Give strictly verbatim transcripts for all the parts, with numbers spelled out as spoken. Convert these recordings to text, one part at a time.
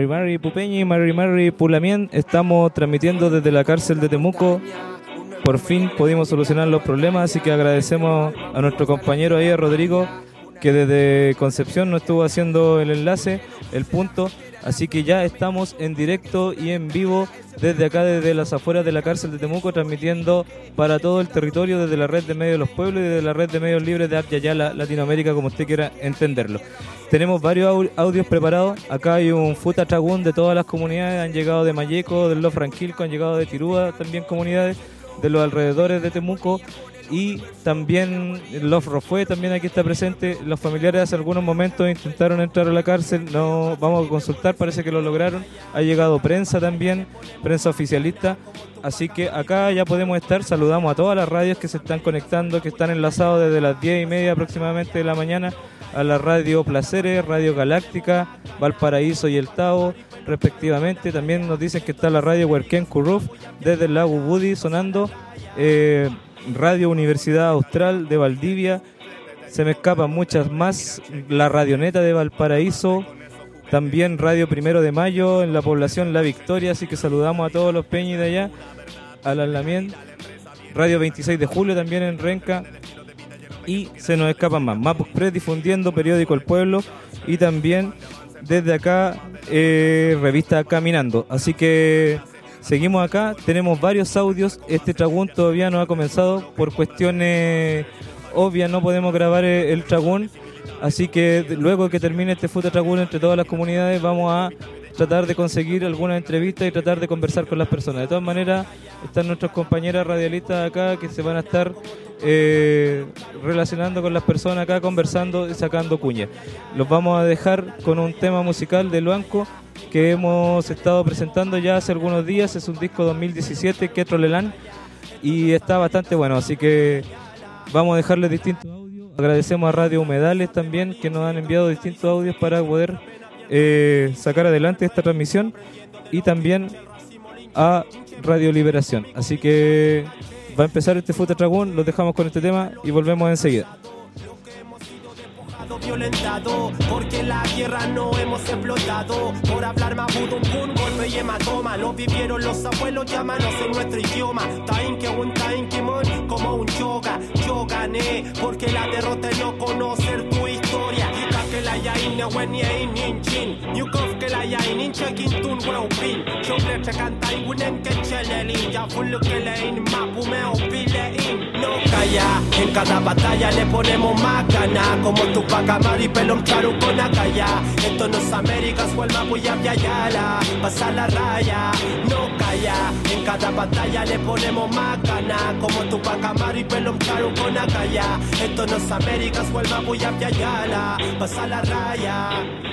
Mari Mari Pupeñi, Mari Mari Pulamien. Estamos transmitiendo desde la cárcel de Temuco. Por fin pudimos solucionar los problemas, así que agradecemos a nuestro compañero ahí, a Rodrigo, que desde Concepción nos estuvo haciendo el enlace, el punto. Así que ya estamos en directo y en vivo desde acá, desde las afueras de la cárcel de Temuco, transmitiendo para todo el territorio desde la red de medios de los pueblos y desde la red de medios libres de Abyayala, Latinoamérica, como usted quiera entenderlo. Tenemos varios audios preparados. Acá hay un Futa Tragún de todas las comunidades, han llegado de Mayeco, del Los Franquilco, han llegado de Tirúa, también comunidades de los alrededores de Temuco. Y también Los Rofue también aquí está presente. Los familiares hace algunos momentos intentaron entrar a la cárcel, no vamos a consultar, parece que lo lograron. Ha llegado prensa también, prensa oficialista. Así que acá ya podemos estar. Saludamos a todas las radios que se están conectando, que están enlazados desde las diez y media aproximadamente de la mañana a la radio Placeres, Radio Galáctica, Valparaíso y El Tao, respectivamente. También nos dicen que está la radio Huerquén Curruf desde el lago Budi sonando. Eh, Radio Universidad Austral de Valdivia, se me escapan muchas más, la Radioneta de Valparaíso, también Radio Primero de Mayo en la población La Victoria, así que saludamos a todos los peñis de allá, a la Lamien, Radio veintiséis de Julio también en Renca, y se nos escapan más, Mapus Press difundiendo periódico El Pueblo, y también desde acá eh, revista Caminando, así que seguimos acá, tenemos varios audios. Este Tragún todavía no ha comenzado por cuestiones obvias, no podemos grabar el Tragún, así que luego que termine este Futa Tragún entre todas las comunidades vamos a tratar de conseguir alguna entrevista y tratar de conversar con las personas. De todas maneras están nuestras compañeras radialistas acá que se van a estar eh, relacionando con las personas acá, conversando y sacando cuñas. Los vamos a dejar con un tema musical de Luanco que hemos estado presentando ya hace algunos días. Es un disco dos mil diecisiete, Quetro Lelán, y está bastante bueno, así que vamos a dejarles distintos audios. Agradecemos a Radio Humedales también, que nos han enviado distintos audios para poder eh, sacar adelante esta transmisión, y también a Radio Liberación. Así que va a empezar este Futa Tragún, los dejamos con este tema y volvemos enseguida. Violentado, porque la tierra no hemos explotado. Por hablar mabudo, un pun, golpe y hematoma. Lo vivieron los abuelos, llámanos en nuestro idioma. Tain que un tain kimon, como un yoga. Yo gané, porque la derrota es no conocer tu historia. Que la yain ne wen yain nin chin. New cof que la yain in check-in tun well pin. Yo le checan tai wunen que chelelin. Ya full que la in mapu me opile in. No calla, en cada batalla le ponemos más ganas. Como tu pacamar y pelón charu con acaya. Esto no es América, es el mapu y abyayala. Pasa la raya, no calla. En cada batalla le ponemos más ganas. Como tu pacamar y pelón charu con acaya. Esto no es América, es el mapu y abyayala. Pasa la raya.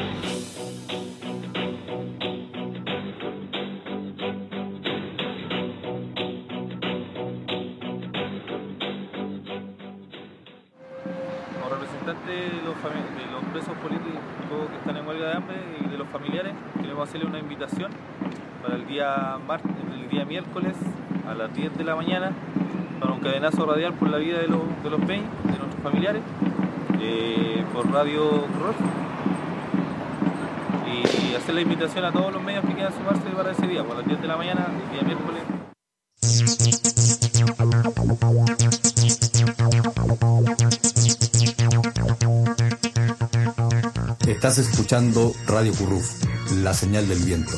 Como representante de los, de los presos políticos que están en huelga de hambre y de los familiares, queremos hacerle una invitación para el día martes, el día miércoles a las diez de la mañana para un cadenazo radial por la vida de los, de los peñas, de nuestros familiares, eh, por Radio Rock, y, y hacer la invitación a todos los medios que quieran sumarse para ese día, por las diez de la mañana, el día miércoles. Estás escuchando Radio Curruf, la señal del viento.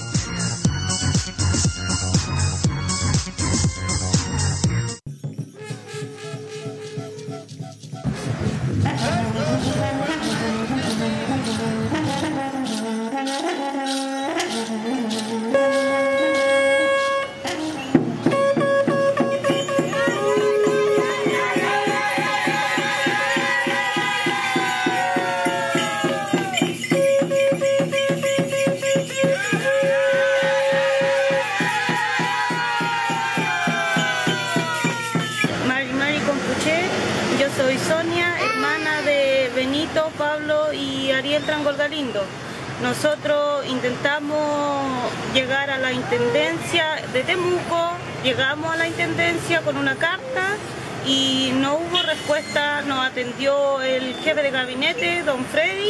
Nosotros intentamos llegar a la intendencia de Temuco, llegamos a la intendencia con una carta y no hubo respuesta. Nos atendió el jefe de gabinete, don Freddy,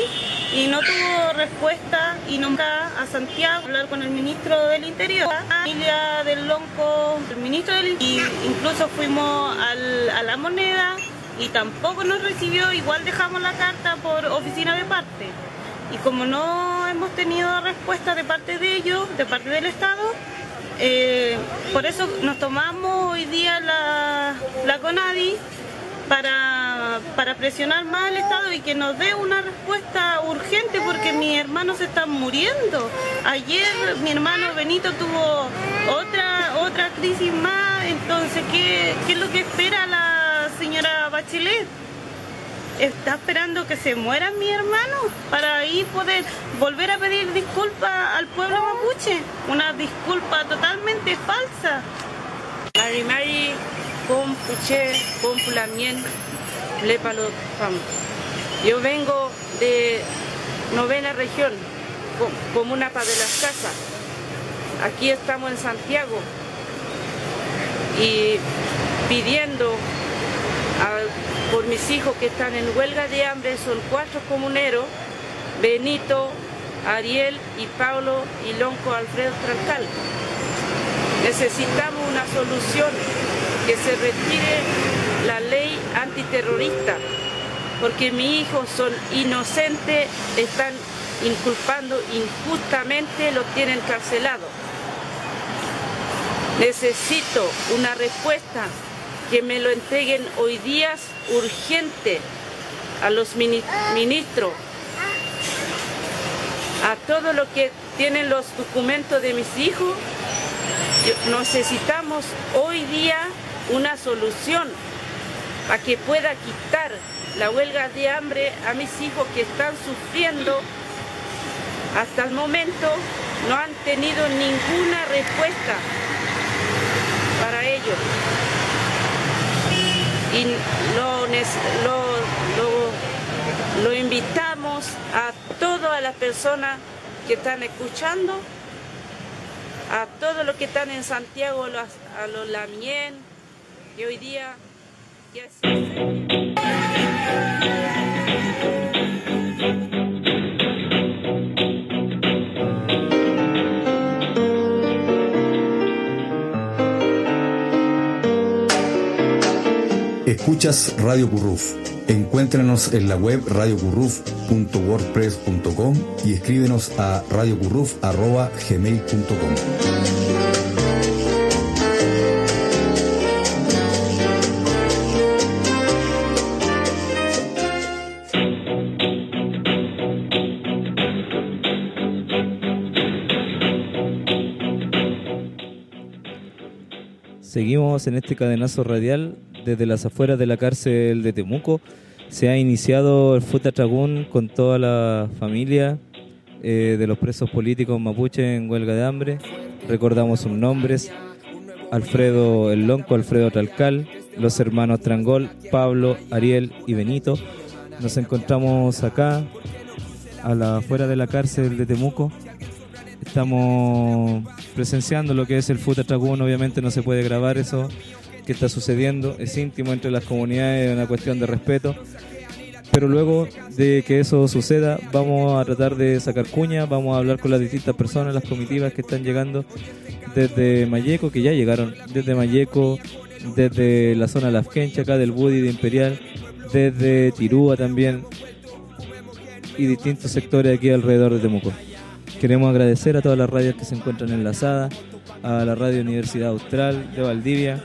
y no tuvo respuesta y nunca a Santiago a hablar con el ministro del Interior, la familia del Lonco, el ministro del Interior, y incluso fuimos al, a La Moneda y tampoco nos recibió, igual dejamos la carta por oficina de parte. Y como no hemos tenido respuesta de parte de ellos, de parte del Estado, eh, por eso nos tomamos hoy día la, la CONADI para, para presionar más al Estado y que nos dé una respuesta urgente, porque mis hermanos se están muriendo. Ayer mi hermano Benito tuvo otra, otra crisis más, entonces ¿qué, qué es lo que espera la señora Bachelet? Está esperando que se mueran mis hermanos para ahí poder volver a pedir disculpas al pueblo mapuche, una disculpa totalmente falsa. Mari Mari, Pom Puche, Pom Pulamien, Lepalo Fam. Yo vengo de novena región, comuna Pa de las Casas. Aquí estamos en Santiago y pidiendo a por mis hijos que están en huelga de hambre, son cuatro comuneros, Benito, Ariel y Pablo y Lonco Alfredo Trancal. Necesitamos una solución, que se retire la ley antiterrorista, porque mis hijos son inocentes, están inculpando injustamente, los tienen carcelados. Necesito una respuesta, que me lo entreguen hoy día urgente a los ministros, a todos los que tienen los documentos de mis hijos. Necesitamos hoy día una solución para que pueda quitar la huelga de hambre a mis hijos que están sufriendo. Hasta el momento no han tenido ninguna respuesta para ellos. Y lo, lo, lo, lo invitamos a todas las personas que están escuchando, a todos los que están en Santiago, a los Lamien, que hoy día ya se... Escuchas Radio Curruf. Encuéntranos en la web radio curruf punto wordpress punto com y escríbenos a radiocurruf arroba gmail punto com. Seguimos en este cadenazo radial desde las afueras de la cárcel de Temuco. Se ha iniciado el Futatragún con toda la familia eh, de los presos políticos mapuche en huelga de hambre. Recordamos sus nombres: Alfredo el Lonco, Alfredo Tralcal, los hermanos Trangol, Pablo, Ariel y Benito. Nos encontramos acá, a la afuera de la cárcel de Temuco. Estamos presenciando lo que es el Futatragún. Obviamente no se puede grabar eso que está sucediendo, es íntimo entre las comunidades, es una cuestión de respeto, pero luego de que eso suceda vamos a tratar de sacar cuña, vamos a hablar con las distintas personas, las comitivas que están llegando desde Mayeco, que ya llegaron desde Mayeco, desde la zona de Lafkencha, acá del Budi de Imperial, desde Tirúa también, y distintos sectores aquí alrededor de Temuco. Queremos agradecer a todas las radios que se encuentran enlazadas, a la Radio Universidad Austral de Valdivia.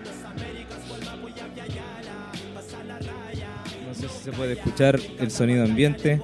No sé si se puede escuchar el sonido ambiente.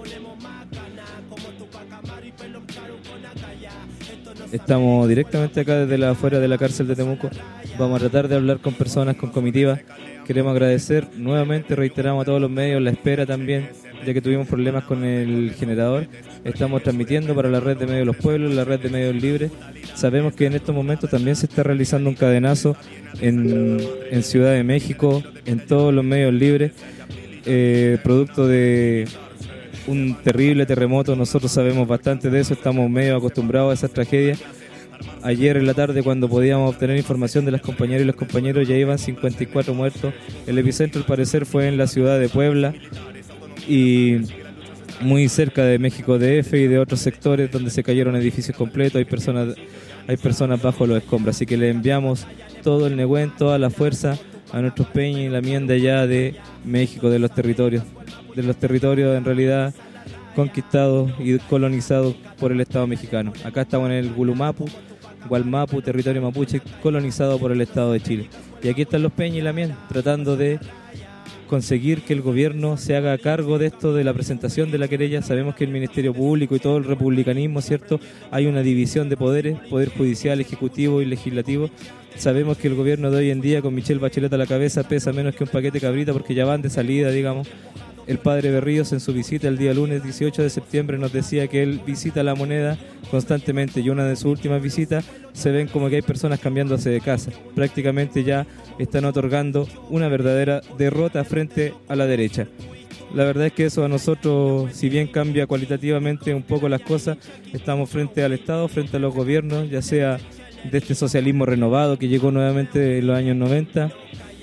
Estamos directamente acá desde la afuera de la cárcel de Temuco. Vamos a tratar de hablar con personas, con comitivas. Queremos agradecer nuevamente, reiteramos a todos los medios la espera también, ya que tuvimos problemas con el generador. Estamos transmitiendo para la red de medios de los pueblos, la red de medios libres. Sabemos que en estos momentos también se está realizando un cadenazo en, en Ciudad de México, en todos los medios libres, eh, producto de un terrible terremoto. Nosotros sabemos bastante de eso, estamos medio acostumbrados a esas tragedias. Ayer en la tarde, cuando podíamos obtener información de las compañeras y los compañeros, ya iban cincuenta y cuatro muertos. El epicentro al parecer fue en la ciudad de Puebla, y muy cerca de México D F y de otros sectores donde se cayeron edificios completos, hay personas, hay personas bajo los escombros, así que le enviamos todo el Nehuen, toda la fuerza a nuestros Peñi y Lamien de allá de México, de los territorios, de los territorios en realidad conquistados y colonizados por el Estado mexicano. Acá estamos en el Gulumapu, Gualmapu, territorio mapuche, colonizado por el Estado de Chile. Y aquí están los Peñi y Lamien tratando de conseguir que el gobierno se haga cargo de esto, de la presentación de la querella. Sabemos que el Ministerio Público y todo el republicanismo, ¿cierto? Hay una división de poderes, poder judicial, ejecutivo y legislativo. Sabemos que el gobierno de hoy en día, con Michelle Bachelet a la cabeza, pesa menos que un paquete cabrita porque ya van de salida, digamos. El padre Berríos en su visita el día lunes dieciocho de septiembre nos decía que él visita La Moneda constantemente y una de sus últimas visitas se ven como que hay personas cambiándose de casa. Prácticamente ya están otorgando una verdadera derrota frente a la derecha. La verdad es que eso a nosotros, si bien cambia cualitativamente un poco las cosas, estamos frente al Estado, frente a los gobiernos, ya sea de este socialismo renovado que llegó nuevamente en los años noventa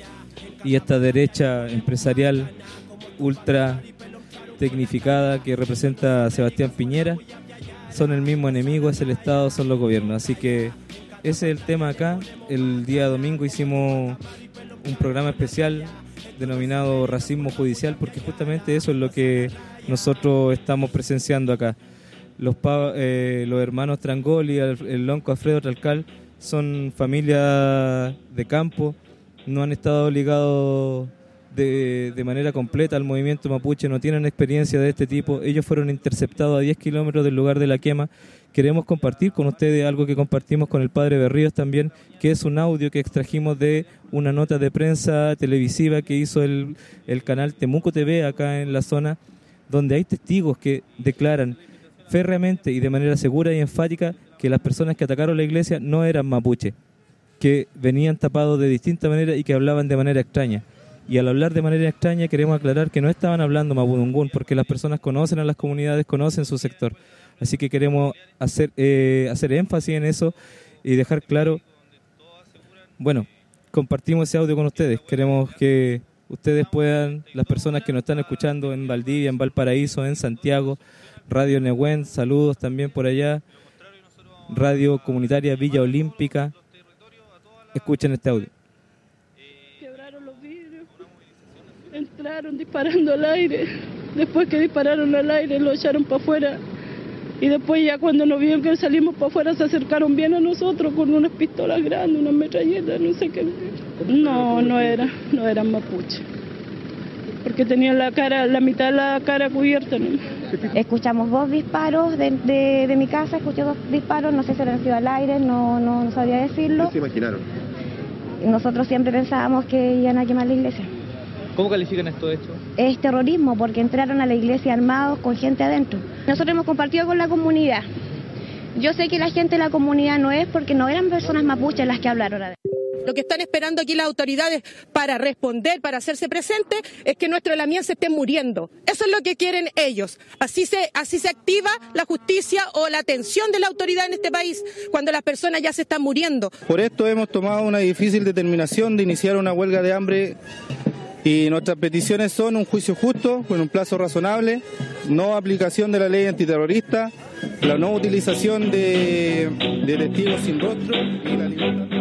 y esta derecha empresarial ultra tecnificada que representa a Sebastián Piñera. Son el mismo enemigo, es el Estado, son los gobiernos. Así que ese es el tema acá. El día domingo hicimos un programa especial denominado Racismo Judicial, porque justamente eso es lo que nosotros estamos presenciando acá. Los, pa- eh, los hermanos Trangoli, el, el lonco Alfredo Tralcal, son familia de campo, no han estado ligados De, de manera completa al movimiento mapuche, no tienen experiencia de este tipo. Ellos fueron interceptados a diez kilómetros del lugar de la quema. Queremos compartir con ustedes algo que compartimos con el padre Berríos también, que es un audio que extrajimos de una nota de prensa televisiva que hizo el, el canal Temuco T V acá en la zona, donde hay testigos que declaran férreamente y de manera segura y enfática que las personas que atacaron la iglesia no eran mapuche, que venían tapados de distinta manera y que hablaban de manera extraña. Y al hablar de manera extraña queremos aclarar que no estaban hablando mapudungún, porque las personas conocen a las comunidades, conocen su sector. Así que queremos hacer eh, hacer énfasis en eso y dejar claro, bueno, compartimos ese audio con ustedes. Queremos que ustedes puedan, las personas que nos están escuchando en Valdivia, en Valparaíso, en Santiago, Radio Nehuen, saludos también por allá, Radio Comunitaria Villa Olímpica, escuchen este audio. Entraron disparando al aire, después que dispararon al aire lo echaron para afuera y después ya cuando nos vieron que salimos para afuera se acercaron bien a nosotros con unas pistolas grandes, unas metralletas, no sé qué. No, no era, no eran mapuche, porque tenían la cara, la mitad de la cara cubierta, ¿no? Escuchamos dos disparos de, de, de mi casa, escuché dos disparos, no sé si eran sido al aire, no, no, no sabría decirlo. ¿Qué se imaginaron? Nosotros siempre pensábamos que iban a quemar la iglesia. ¿Cómo califican estos hechos? Es terrorismo porque entraron a la iglesia armados con gente adentro. Nosotros hemos compartido con la comunidad. Yo sé que la gente de la comunidad no es porque no eran personas mapuches las que hablaron. Lo que están esperando aquí las autoridades para responder, para hacerse presentes, es que nuestros Lamien se estén muriendo. Eso es lo que quieren ellos. Así se, así se activa la justicia o la atención de la autoridad en este país, cuando las personas ya se están muriendo. Por esto hemos tomado una difícil determinación de iniciar una huelga de hambre. Y nuestras peticiones son un juicio justo, con un plazo razonable, no aplicación de la ley antiterrorista, la no utilización de, de testigos sin rostro y la libertad.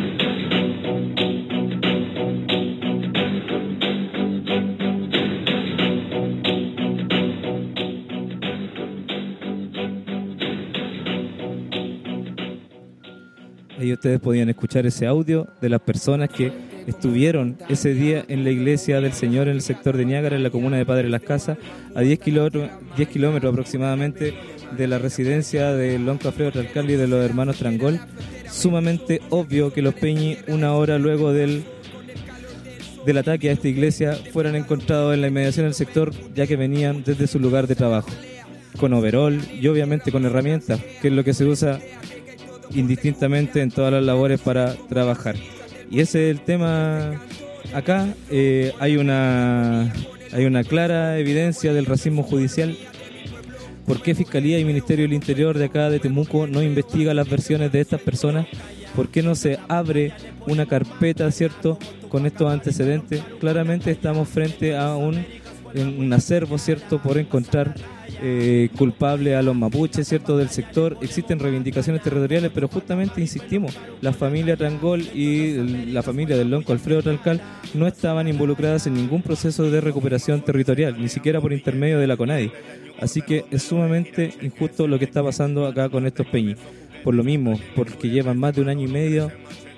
Ahí ustedes podían escuchar ese audio de las personas que estuvieron ese día en la iglesia del Señor en el sector de Niágara, en la comuna de Padre Las Casas, a diez kilómetros, diez kilómetros aproximadamente de la residencia del lonco Alfredo Tralcal y de los hermanos Trangol. Sumamente obvio que los Peñi, una hora luego del, del ataque a esta iglesia, fueran encontrados en la inmediación del sector, ya que venían desde su lugar de trabajo, con overol y obviamente con herramientas, que es lo que se usa indistintamente en todas las labores para trabajar. Y ese es el tema acá. Eh, hay una hay una clara evidencia del racismo judicial. ¿Por qué Fiscalía y Ministerio del Interior de acá de Temuco no investiga las versiones de estas personas? ¿Por qué no se abre una carpeta, cierto, con estos antecedentes? Claramente estamos frente a un, un acervo, cierto, por encontrar eh, culpable a los mapuches, ¿cierto?, del sector. Existen reivindicaciones territoriales, pero justamente insistimos, la familia Trangol y el, la familia del lonco Alfredo Tralcal no estaban involucradas en ningún proceso de recuperación territorial, ni siquiera por intermedio de la CONADI. Así que es sumamente injusto lo que está pasando acá con estos peñis. Por lo mismo, porque llevan más de un año y medio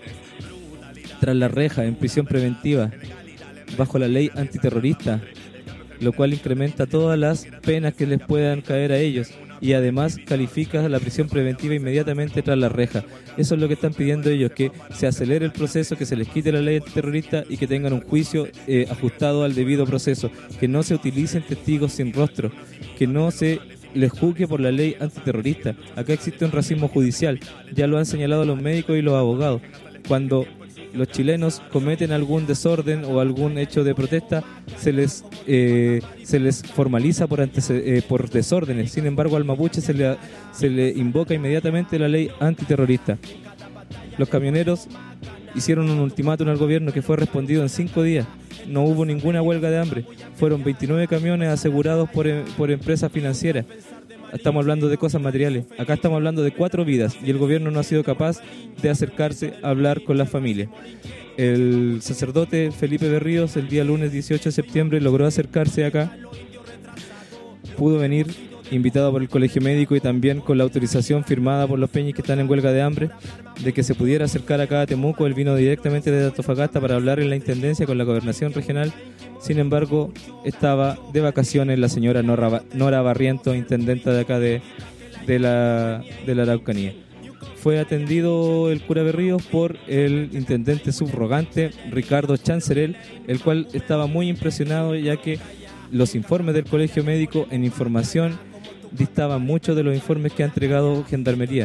tras la reja, en prisión preventiva, bajo la ley antiterrorista, lo cual incrementa todas las penas que les puedan caer a ellos y además califica la prisión preventiva inmediatamente tras la reja. Eso es lo que están pidiendo ellos, que se acelere el proceso, que se les quite la ley antiterrorista y que tengan un juicio eh, ajustado al debido proceso, que no se utilicen testigos sin rostro, que no se les juzgue por la ley antiterrorista. Acá existe un racismo judicial, ya lo han señalado los médicos y los abogados. Cuando los chilenos cometen algún desorden o algún hecho de protesta, se les eh, se les formaliza por antece- eh, por desórdenes. Sin embargo, al mapuche se le, se le invoca inmediatamente la ley antiterrorista. Los camioneros hicieron un ultimátum al gobierno que fue respondido en cinco días. No hubo ninguna huelga de hambre. Fueron veintinueve camiones asegurados por, por empresas financieras. Estamos hablando de cosas materiales. Acá estamos hablando de cuatro vidas y el gobierno no ha sido capaz de acercarse a hablar con las familias. El sacerdote Felipe Berríos el día lunes dieciocho de septiembre logró acercarse acá. Pudo venir invitado por el colegio médico y también con la autorización firmada por los peñis que están en huelga de hambre de que se pudiera acercar acá a Temuco. Él vino directamente desde Antofagasta para hablar en la intendencia con la gobernación regional. Sin embargo, estaba de vacaciones la señora Nora, Nora Barriento, intendenta de acá de, de, la, de la Araucanía. Fue atendido el cura Berríos por el intendente subrogante Ricardo Chancerel, el cual estaba muy impresionado ya que los informes del colegio médico en información distaban mucho de los informes que ha entregado Gendarmería.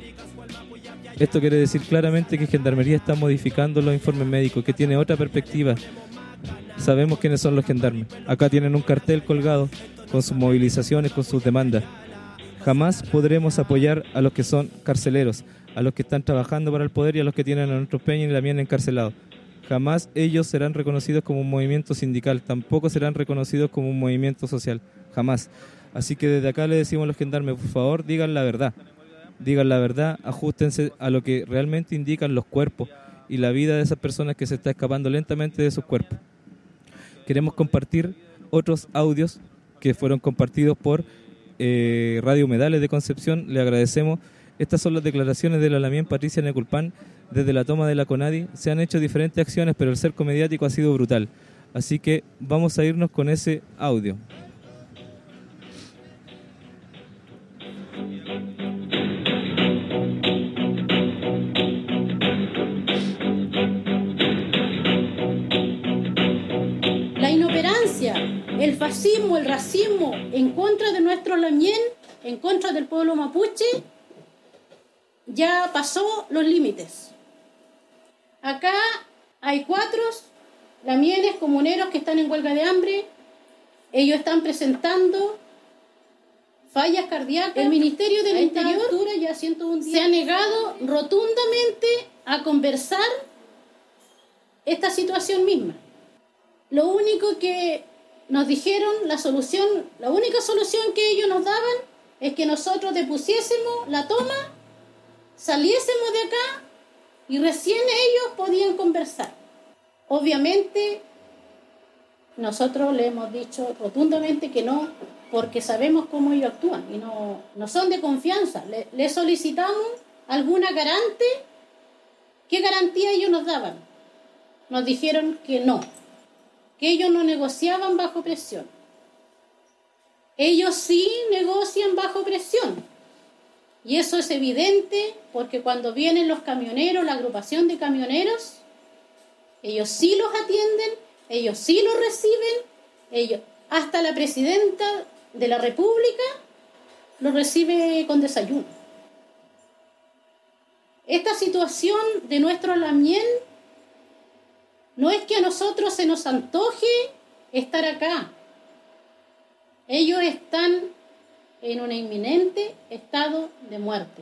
Esto quiere decir claramente que Gendarmería está modificando los informes médicos, que tiene otra perspectiva. Sabemos quiénes son los gendarmes. Acá tienen un cartel colgado con sus movilizaciones, con sus demandas. Jamás podremos apoyar a los que son carceleros, a los que están trabajando para el poder y a los que tienen a nuestros peñas y la mien encarcelados. Jamás ellos serán reconocidos como un movimiento sindical, tampoco serán reconocidos como un movimiento social. Jamás. Así que desde acá le decimos a los gendarmes, por favor, digan la verdad. Digan la verdad, ajustense a lo que realmente indican los cuerpos y la vida de esas personas que se está escapando lentamente de sus cuerpos. Queremos compartir otros audios que fueron compartidos por eh, Radio Humedales de Concepción. Le agradecemos. Estas son las declaraciones de la Lamien Patricia Neculpan desde la toma de la CONADI. Se han hecho diferentes acciones, pero el cerco mediático ha sido brutal. Así que vamos a irnos con ese audio. La inoperancia, el fascismo, el racismo en contra de nuestro Lamien, en contra del pueblo mapuche, ya pasó los límites. Acá hay cuatro lamienes comuneros que están en huelga de hambre. Ellos están presentando fallas cardíacas. El Ministerio del Interior ya ciento un días, se ha negado rotundamente a conversar esta situación misma. Lo único que nos dijeron, la solución, la única solución que ellos nos daban es que nosotros depusiésemos la toma, saliésemos de acá y recién ellos podían conversar. Obviamente nosotros le hemos dicho rotundamente que no, porque sabemos cómo ellos actúan y no, no son de confianza. Le, le solicitamos alguna garante. ¿Qué garantía ellos nos daban? Nos dijeron que no, que ellos no negociaban bajo presión. Ellos sí negocian bajo presión. Y eso es evidente porque cuando vienen los camioneros, la agrupación de camioneros, ellos sí los atienden, ellos sí los reciben, ellos, hasta la presidenta de la República los recibe con desayuno. Esta situación de nuestro Lamien no es que a nosotros se nos antoje estar acá. Ellos están en un inminente estado de muerte.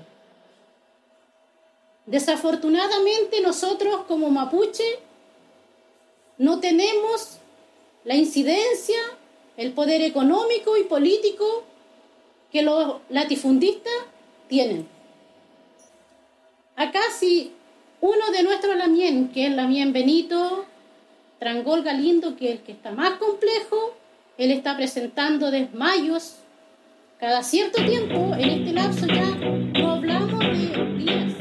Desafortunadamente nosotros como mapuche no tenemos la incidencia, el poder económico y político que los latifundistas tienen. Acá si uno de nuestros Lamien, que es Lamien Benito Trangol Galindo, que es el que está más complejo, él está presentando desmayos cada cierto tiempo. En este lapso ya no hablamos de días.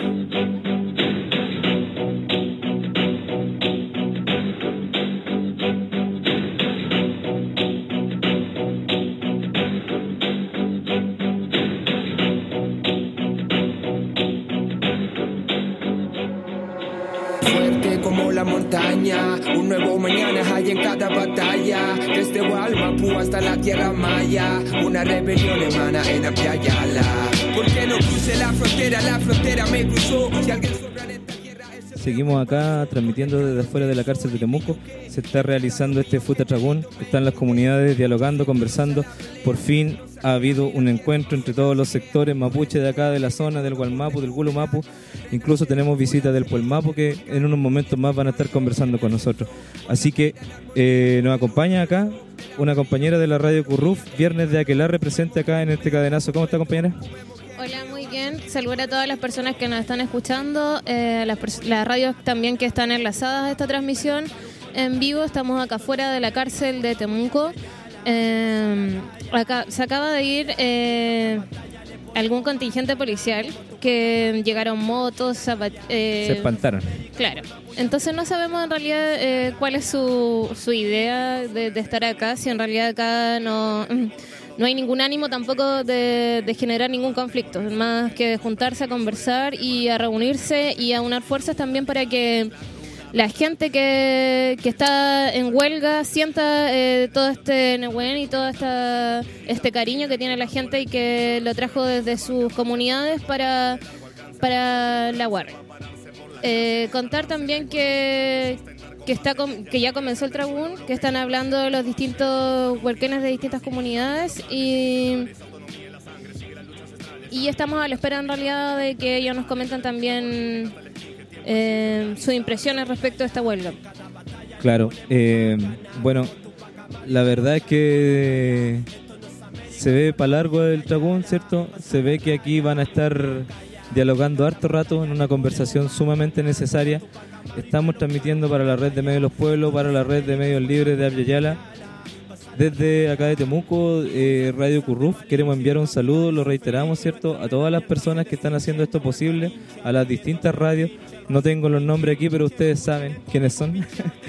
Fuerte como la montaña, un nuevo mañana hay en cada batalla. Desde Gualmapu hasta la tierra maya, una rebelión emana en Apyayala. ¿Por qué no crucé la frontera? La frontera me cruzó. Si alguien sobra en esta tierra... Seguimos acá transmitiendo desde afuera de la cárcel de Temuco. Se está realizando este Futatragún. Están las comunidades dialogando, conversando. Por fin ha habido un encuentro entre todos los sectores mapuche de acá, de la zona, del Gualmapu, del Gulumapu. Incluso tenemos visitas del Puelmapu que en unos momentos más van a estar conversando con nosotros. Así que eh, nos acompaña acá una compañera de la Radio Curruf, Viernes de Aquelarre, presente acá en este cadenazo. ¿Cómo está, compañera? Hola, muy bien. Saludar a todas las personas que nos están escuchando, eh, las, pers- las radios también que están enlazadas a esta transmisión en vivo. Estamos acá fuera de la cárcel de Temuco. Eh, acá se acaba de ir eh, algún contingente policial que llegaron motos, zapat- eh, Se espantaron. Claro. Entonces no sabemos en realidad eh, cuál es su, su idea de, de estar acá, si en realidad acá no, no hay ningún ánimo tampoco de, de generar ningún conflicto, más que juntarse a conversar y a reunirse y a unar fuerzas también para que la gente que, que está en huelga sienta eh, todo este Nehuen y todo esta, este cariño que tiene la gente y que lo trajo desde sus comunidades para, para la U A R. Eh, contar también que, que, está com- que ya comenzó el Tragún, que están hablando los distintos huerquenes de distintas comunidades y, y estamos a la espera en realidad de que ellos nos comentan también Eh, sus impresiones respecto a esta huelga. Claro, eh, bueno, la verdad es que se ve para largo el Tragún, ¿cierto? Se ve que aquí van a estar dialogando harto rato en una conversación sumamente necesaria. Estamos transmitiendo para la red de medios de los pueblos, para la red de medios libres de Apyayala. Desde acá de Temuco, eh, Radio Curruf, queremos enviar un saludo, lo reiteramos, ¿cierto?, a todas las personas que están haciendo esto posible, a las distintas radios. No tengo los nombres aquí, pero ustedes saben quiénes son.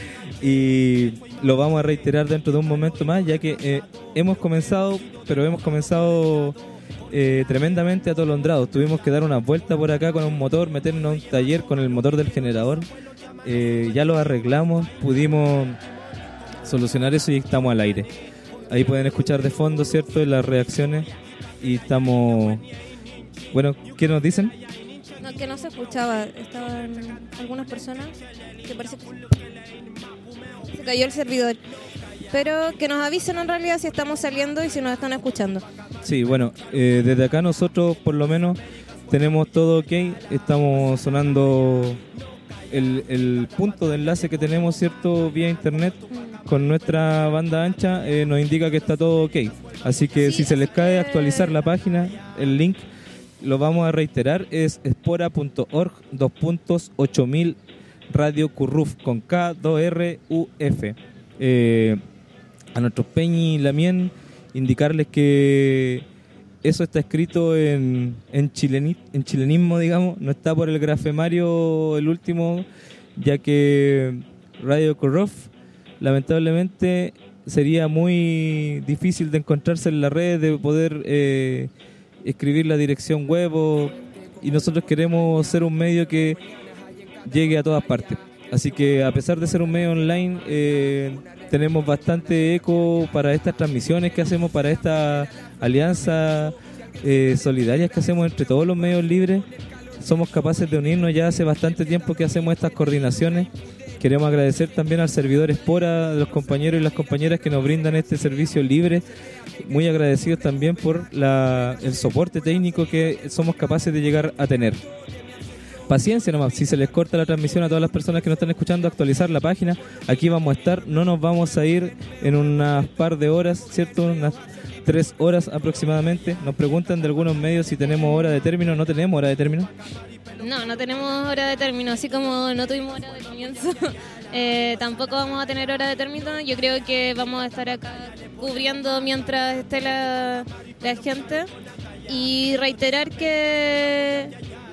Y lo vamos a reiterar dentro de un momento más, ya que eh, hemos comenzado, pero hemos comenzado eh, tremendamente atolondrados. Tuvimos que dar una vuelta por acá con un motor, meternos a un taller con el motor del generador. Eh, ya lo arreglamos, pudimos solucionar eso y estamos al aire. Ahí pueden escuchar de fondo, ¿cierto?, las reacciones y estamos... Bueno, ¿qué nos dicen? No, que no se escuchaba, estaban algunas personas que parece que se cayó el servidor, pero que nos avisen en realidad si estamos saliendo y si nos están escuchando. Sí, bueno, eh, desde acá nosotros por lo menos tenemos todo ok, estamos sonando el, el punto de enlace que tenemos, ¿cierto?, vía internet con nuestra banda ancha, eh, nos indica que está todo ok. Así que sí, si se les cae actualizar la página, el link lo vamos a reiterar, es espora punto org, dos puntos, ocho mil, Radio Curruf, con K, dos R, U, F. Eh, a nuestros Peñi y Lamien, indicarles que eso está escrito en, en, chileni, en chilenismo, digamos, no está por el grafemario el último, ya que Radio Curruf, lamentablemente, sería muy difícil de encontrarse en la red, de poder... Eh, escribir la dirección web o, y nosotros queremos ser un medio que llegue a todas partes. Así que a pesar de ser un medio online, eh, tenemos bastante eco para estas transmisiones que hacemos, para esta alianza eh, solidaria que hacemos entre todos los medios libres. Somos capaces de unirnos ya hace bastante tiempo que hacemos estas coordinaciones. Queremos agradecer también al servidor Espora, de los compañeros y las compañeras que nos brindan este servicio libre. Muy agradecidos también por la, el soporte técnico que somos capaces de llegar a tener. paciencia nomás, si se les corta la transmisión a todas las personas que nos están escuchando, actualizar la página, aquí vamos a estar, no nos vamos a ir en unas par de horas, ¿cierto? Unas tres horas aproximadamente. Nos preguntan de algunos medios si tenemos hora de término. ¿No tenemos hora de término? No, no tenemos hora de término, así como no tuvimos hora de comienzo, eh, tampoco vamos a tener hora de término. Yo creo que vamos a estar acá cubriendo mientras esté la, la gente y reiterar que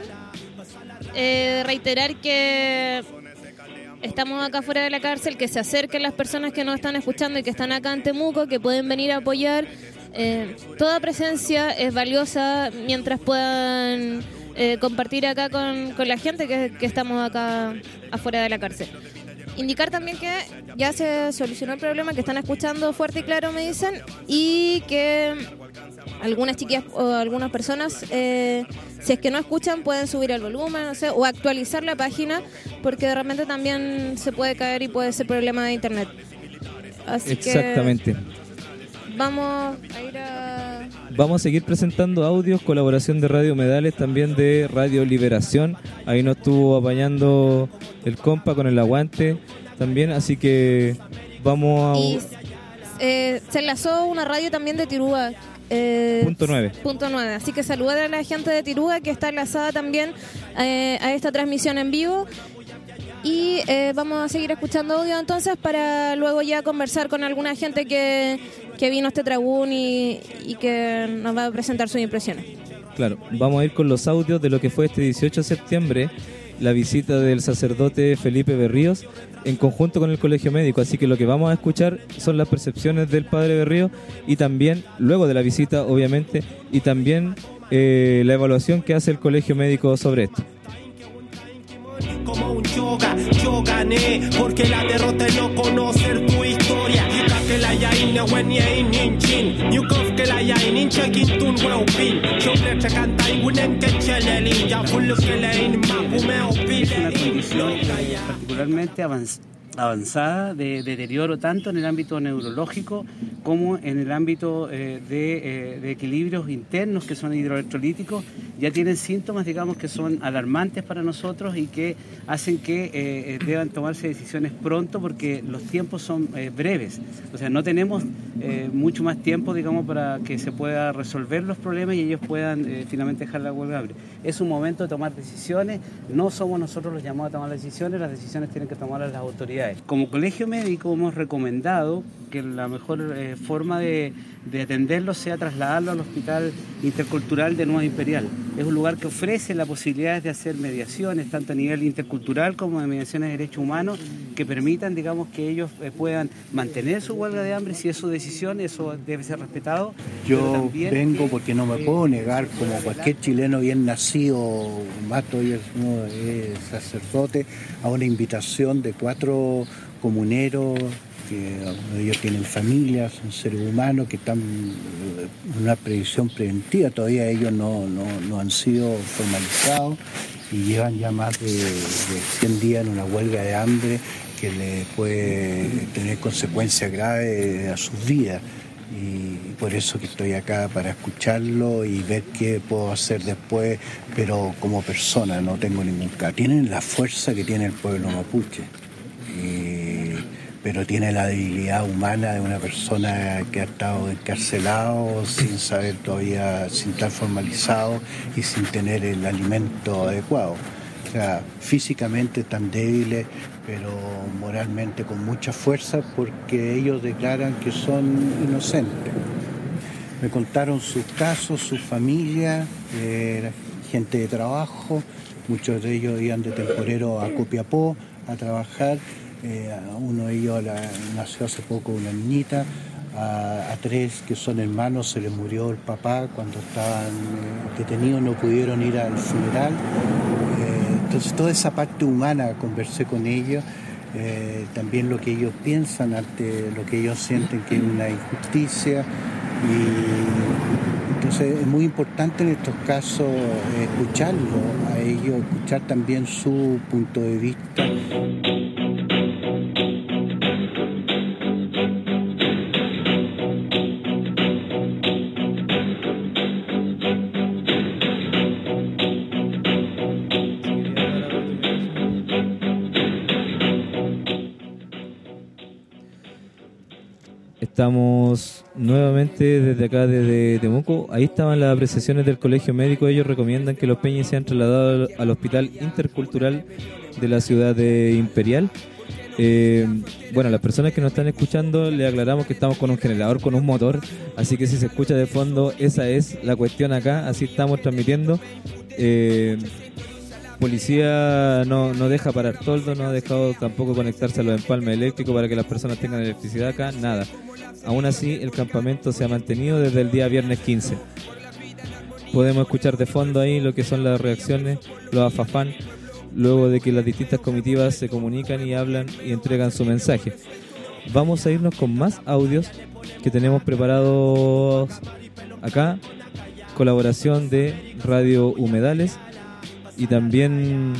eh, reiterar que estamos acá fuera de la cárcel, que se acerquen las personas que nos están escuchando y que están acá en Temuco, que pueden venir a apoyar. Eh, toda presencia es valiosa mientras puedan eh, compartir acá con, con la gente que, que estamos acá afuera de la cárcel. Indicar también que ya se solucionó el problema, que están escuchando fuerte y claro, me dicen, y que algunas chiquillas o algunas personas, eh, si es que no escuchan, pueden subir el volumen, no sé, o actualizar la página, porque de repente también se puede caer y puede ser problema de internet. Así Exactamente. Que vamos a ir a... Vamos a seguir presentando audios, colaboración de Radio Humedales, también de Radio Liberación. Ahí nos estuvo apañando el compa con el aguante también, así que vamos a... Y, eh, se enlazó una radio también de Tirúa. Eh, punto nueve. Punto nueve. Así que saludar a la gente de Tirúa que está enlazada también eh, a esta transmisión en vivo. Y eh, vamos a seguir escuchando audio entonces para luego ya conversar con alguna gente que, que vino a este tragún y, y que nos va a presentar sus impresiones. Claro, vamos a ir con los audios de lo que fue este dieciocho de septiembre, la visita del sacerdote Felipe Berríos en conjunto con el Colegio Médico. Así que lo que vamos a escuchar son las percepciones del padre Berríos y también, luego de la visita obviamente, y también eh, la evaluación que hace el Colegio Médico sobre esto. Como un yoga, yo gané, porque la derrota es no conocer tu historia. Que la yain ne wen yain nin chin, you cof que la yain in chekin tun well pin. Yo le checan tai gunen que chelelin, ya full que la in magumeo pin. Es una condición particularmente avanzada avanzada de deterioro tanto en el ámbito neurológico como en el ámbito eh, de, eh, de equilibrios internos que son hidroelectrolíticos. Ya tienen síntomas, digamos, que son alarmantes para nosotros y que hacen que eh, deban tomarse decisiones pronto porque los tiempos son eh, breves. O sea, no tenemos eh, mucho más tiempo, digamos, para que se pueda resolver los problemas y ellos puedan eh, finalmente dejar la huelga hambre. Es un momento de tomar decisiones, no somos nosotros los llamados a tomar las decisiones, las decisiones tienen que tomarlas las autoridades. Como Colegio Médico hemos recomendado que la mejor eh, forma de, de atenderlo sea trasladarlo al Hospital Intercultural de Nueva Imperial. Es un lugar que ofrece la posibilidad de hacer mediaciones, tanto a nivel intercultural como de mediaciones de derechos humanos, que permitan, digamos, que ellos eh, puedan mantener su huelga de hambre. Si es su decisión, eso debe ser respetado. Yo vengo porque no me puedo negar, como cualquier chileno bien nacido, Mato y es, no, es sacerdote, a una invitación de cuatro comuneros que ellos tienen familias, son seres humanos que están en una previsión preventiva, todavía ellos no, no, no han sido formalizados y llevan ya más de, de cien días en una huelga de hambre que les puede tener consecuencias graves a sus vidas. Y por eso que estoy acá, para escucharlo y ver qué puedo hacer después, pero como persona no tengo ningún caso. Tienen la fuerza que tiene el pueblo mapuche, y, pero tiene la debilidad humana de una persona que ha estado encarcelado sin saber todavía, sin estar formalizado y sin tener el alimento adecuado. O sea, físicamente tan débiles, pero moralmente con mucha fuerza, porque ellos declaran que son inocentes. Me contaron sus casos, sus familias, eh, gente de trabajo, muchos de ellos iban de temporero a Copiapó a trabajar, eh, a uno de ellos la, nació hace poco una niñita, a, a tres que son hermanos se les murió el papá cuando estaban eh, detenidos, no pudieron ir al funeral. Entonces toda esa parte humana, conversé con ellos, eh, también lo que ellos piensan ante lo que ellos sienten que es una injusticia. Y entonces es muy importante en estos casos eh, escucharlo a ellos, escuchar también su punto de vista. Estamos nuevamente desde acá, desde Temuco. Ahí estaban las apreciaciones del colegio médico. Ellos recomiendan que los peñis sean trasladados al Hospital Intercultural de la ciudad de Imperial. Eh, bueno, a las personas que nos están escuchando le aclaramos que estamos con un generador, con un motor, así que si se escucha de fondo, esa es la cuestión acá, así estamos transmitiendo. Eh, policía no, no deja parar toldo, no ha dejado tampoco conectarse a los empalmes eléctricos para que las personas tengan electricidad acá, nada. Aún así, el campamento se ha mantenido desde el día viernes quince. Podemos escuchar de fondo ahí lo que son las reacciones, los afafán, luego de que las distintas comitivas se comunican y hablan y entregan su mensaje. Vamos a irnos con más audios que tenemos preparados acá. Colaboración de Radio Humedales y también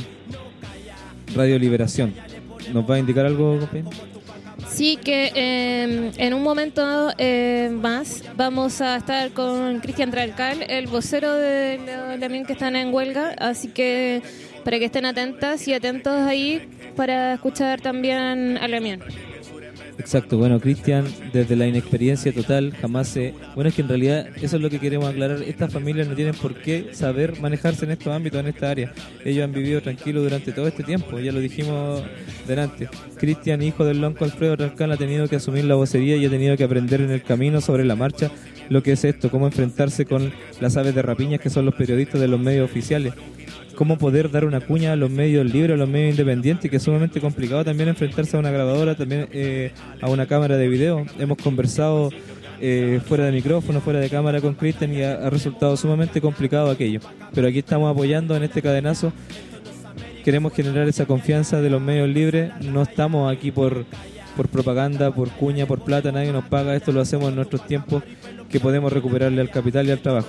Radio Liberación. ¿Nos va a indicar algo, compañero? Sí, que eh, en un momento eh, más vamos a estar con Cristian Tralcal, el vocero de los Lamien que están en huelga, así que para que estén atentas y atentos ahí para escuchar también a Lamien. Exacto, bueno, Cristian, desde la inexperiencia total, jamás se... Bueno, es que en realidad eso es lo que queremos aclarar. Estas familias no tienen por qué saber manejarse en estos ámbitos, en esta área. Ellos han vivido tranquilos durante todo este tiempo, ya lo dijimos delante. Cristian, hijo del lonco Alfredo Tralcal, ha tenido que asumir la vocería y ha tenido que aprender en el camino, sobre la marcha, lo que es esto, cómo enfrentarse con las aves de rapiñas que son los periodistas de los medios oficiales. Cómo poder dar una cuña a los medios libres, a los medios independientes, que es sumamente complicado también enfrentarse a una grabadora, también eh, a una cámara de video. Hemos conversado eh, fuera de micrófono, fuera de cámara con Cristian y ha, ha resultado sumamente complicado aquello. Pero aquí estamos apoyando en este cadenazo. Queremos generar esa confianza de los medios libres. No estamos aquí por, por propaganda, por cuña, por plata, nadie nos paga. Esto lo hacemos en nuestros tiempos que podemos recuperarle al capital y al trabajo.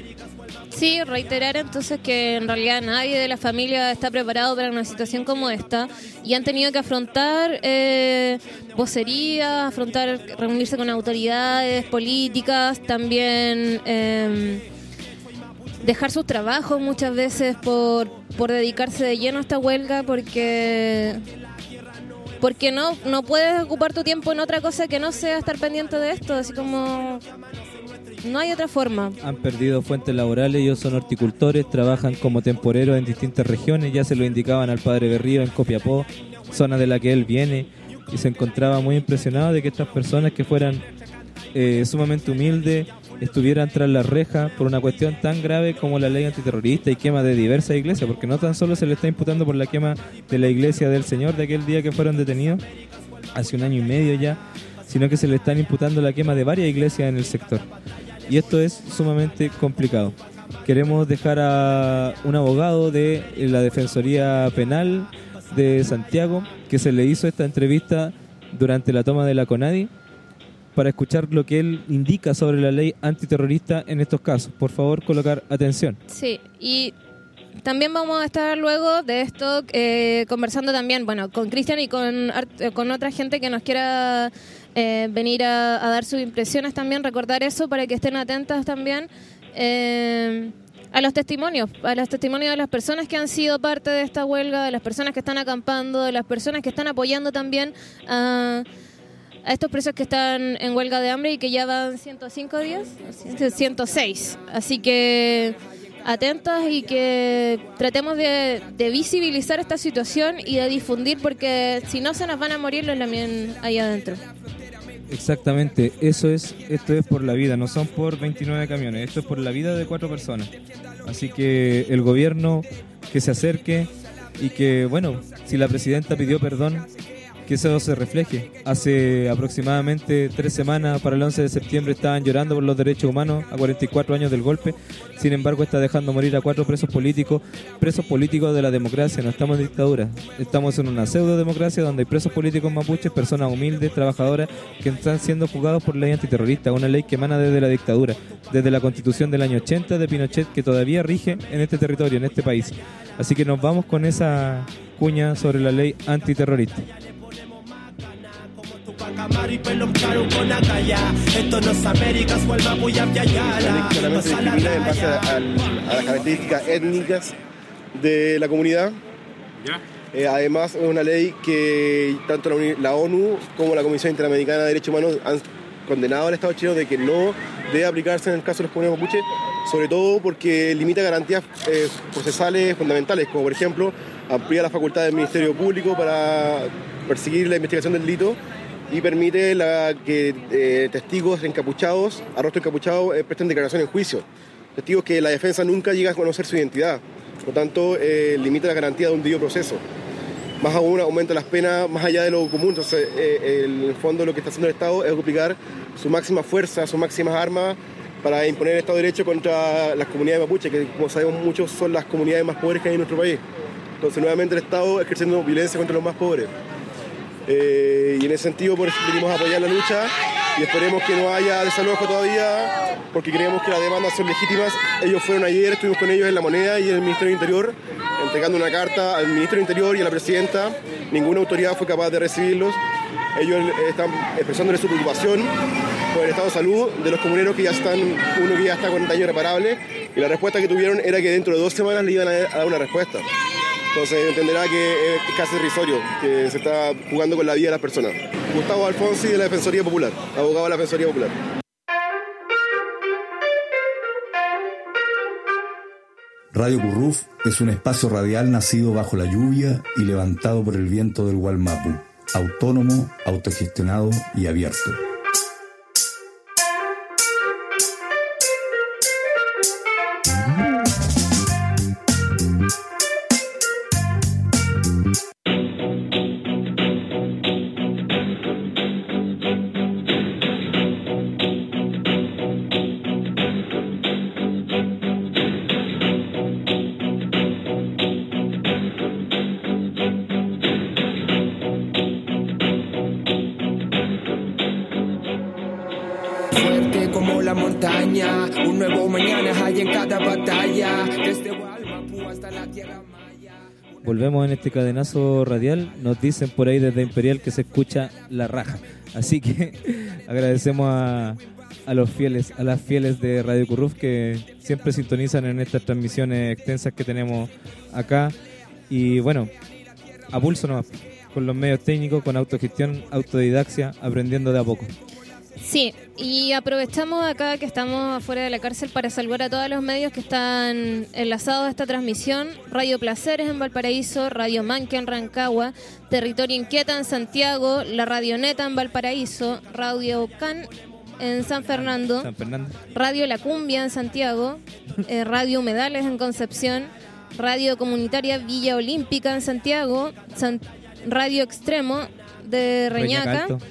Sí, reiterar entonces que en realidad nadie de la familia está preparado para una situación como esta y han tenido que afrontar eh, vocerías, afrontar, reunirse con autoridades políticas, también eh, dejar sus trabajos muchas veces por, por dedicarse de lleno a esta huelga porque... Porque no, no puedes ocupar tu tiempo en otra cosa que no sea estar pendiente de esto, así como... No hay otra forma. Han perdido fuentes laborales, ellos son horticultores, trabajan como temporeros en distintas regiones, ya se lo indicaban al padre Berrío en Copiapó, zona de la que él viene, y se encontraba muy impresionado de que estas personas que fueran eh, sumamente humildes estuvieran tras la reja por una cuestión tan grave como la ley antiterrorista y quema de diversas iglesias, porque no tan solo se le está imputando por la quema de la iglesia del Señor de aquel día que fueron detenidos, hace un año y medio ya, sino que se le están imputando la quema de varias iglesias en el sector. Y esto es sumamente complicado. Queremos dejar a un abogado de la Defensoría Penal de Santiago, que se le hizo esta entrevista durante la toma de la CONADI, para escuchar lo que él indica sobre la ley antiterrorista en estos casos. Por favor, colocar atención. Sí, y también vamos a estar luego de esto eh, conversando también, bueno, con Cristian y con, con otra gente que nos quiera... Eh, venir a, a dar sus impresiones también, recordar eso para que estén atentas también eh, a los testimonios, a los testimonios de las personas que han sido parte de esta huelga, de las personas que están acampando, de las personas que están apoyando también a, a estos presos que están en huelga de hambre y que ya van ciento cinco días, ciento seis. Así que atentas y que tratemos de, de visibilizar esta situación y de difundir, porque si no se nos van a morir los Lamien ahí adentro. Exactamente, eso es, esto es por la vida, no son por veintinueve camiones, esto es por la vida de cuatro personas. Así que el gobierno que se acerque y que, bueno, si la presidenta pidió perdón, que eso se refleje. Hace aproximadamente tres semanas, para el once de septiembre, estaban llorando por los derechos humanos a cuarenta y cuatro años del golpe. Sin embargo, está dejando morir a cuatro presos políticos, presos políticos de la democracia. No estamos en dictadura, estamos en una pseudo democracia donde hay presos políticos mapuches, personas humildes, trabajadoras, que están siendo juzgados por ley antiterrorista, una ley que emana desde la dictadura, desde la constitución del año ochenta de Pinochet, que todavía rige en este territorio, en este país. Así que nos vamos con esa cuña sobre la ley antiterrorista. Esto no es América, vuelva muy a Yayala. Claramente discrimina en base a, a, a las características étnicas de la comunidad. ¿Ya? Eh, además, es una ley que tanto la, la ONU como la Comisión Interamericana de Derechos Humanos han condenado al Estado chileno de que no debe aplicarse en el caso de los comuneros mapuches, sobre todo porque limita garantías eh, procesales fundamentales, como por ejemplo amplía la facultad del Ministerio Público para perseguir la investigación del delito y permite la, que eh, testigos encapuchados, a rostro encapuchado, eh, presten declaración en juicio. Testigos que la defensa nunca llega a conocer su identidad. Por lo tanto, eh, limita la garantía de un debido proceso. Más aún, aumenta las penas más allá de lo común. Entonces, eh, en el fondo, lo que está haciendo el Estado es duplicar su máxima fuerza, sus máximas armas para imponer el Estado de Derecho contra las comunidades mapuches, que como sabemos muchos son las comunidades más pobres que hay en nuestro país. Entonces, nuevamente, el Estado ejerciendo violencia contra los más pobres. Eh, y en ese sentido, por eso venimos a apoyar la lucha y esperemos que no haya desalojo todavía, porque creemos que las demandas son legítimas. Ellos fueron ayer, estuvimos con ellos en La Moneda y en el Ministerio del Interior, entregando una carta al Ministro del Interior y a la Presidenta. Ninguna autoridad fue capaz de recibirlos. Ellos están expresándole su preocupación por el estado de salud de los comuneros que ya están, uno que ya está con daño irreparable, y la respuesta que tuvieron era que dentro de dos semanas le iban a dar una respuesta. Entonces entenderá que es casi irrisorio, que se está jugando con la vida de las personas. Gustavo Alfonsi, de la Defensoría Popular, abogado de la Defensoría Popular. Radio Curruf es un espacio radial nacido bajo la lluvia y levantado por el viento del Gualmapu, autónomo, autogestionado y abierto. Un nuevo mañana hay en cada batalla, desde Gualmapu hasta la tierra maya. Volvemos en este cadenazo radial. Nos dicen por ahí desde Imperial que se escucha la raja. Así que agradecemos a, a los fieles, a las fieles de Radio Curruf que siempre sintonizan en estas transmisiones extensas que tenemos acá. Y bueno, a pulso nomás, con los medios técnicos, con autogestión, autodidaxia, aprendiendo de a poco. Sí, y aprovechamos acá que estamos afuera de la cárcel para saludar a todos los medios que están enlazados a esta transmisión. Radio Placeres en Valparaíso, Radio Manque en Rancagua, Territorio Inquieta en Santiago, la Radio Neta en Valparaíso, Radio Can en San Fernando, San Fernando. Radio La Cumbia en Santiago, eh, Radio Humedales en Concepción, Radio Comunitaria Villa Olímpica en Santiago, San- Radio Extremo de Reñaca, Reñaca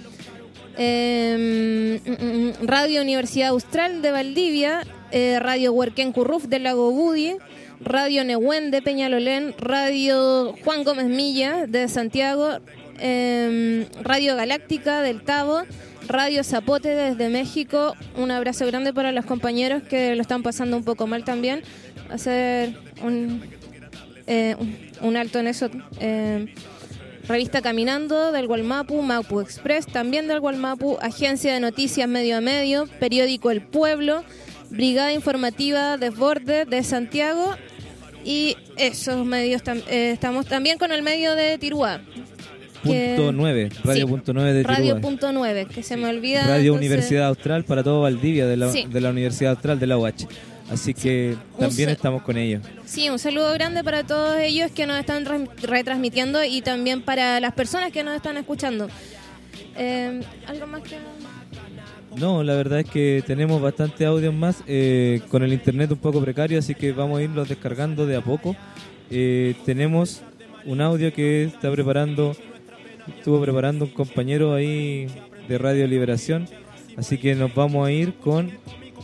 Eh, Radio Universidad Austral de Valdivia, eh, Radio Huerquén Curruf del Lago Budi, Radio Nehuen de Peñalolén, Radio Juan Gómez Milla de Santiago, eh, Radio Galáctica del Tabo, Radio Zapote desde México. Un abrazo grande para los compañeros que lo están pasando un poco mal también. Hacer un, eh, un, un alto en eso. Eh, Revista Caminando del Gualmapu, Maupu Express también del Gualmapu, Agencia de Noticias Medio a Medio, Periódico El Pueblo, Brigada Informativa Desborde de Santiago, y esos medios tam- eh, estamos también con el medio de Tiruá. Punto nueve, Radio sí, punto nueve de Tiruá. Radio punto nueve, que se me olvida. Radio entonces... Universidad Austral para todo Valdivia, de la, Sí. de la Universidad Austral de la U H. Así que también Un sa- estamos con ellos. Sí, un saludo grande para todos ellos que nos están re- retransmitiendo y también para las personas que nos están escuchando. Eh, ¿Algo más que...? No, la verdad es que tenemos bastante audios más, eh, con el internet un poco precario, así que vamos a irlos descargando de a poco. Eh, tenemos un audio que está preparando, estuvo preparando un compañero ahí de Radio Liberación, así que nos vamos a ir con...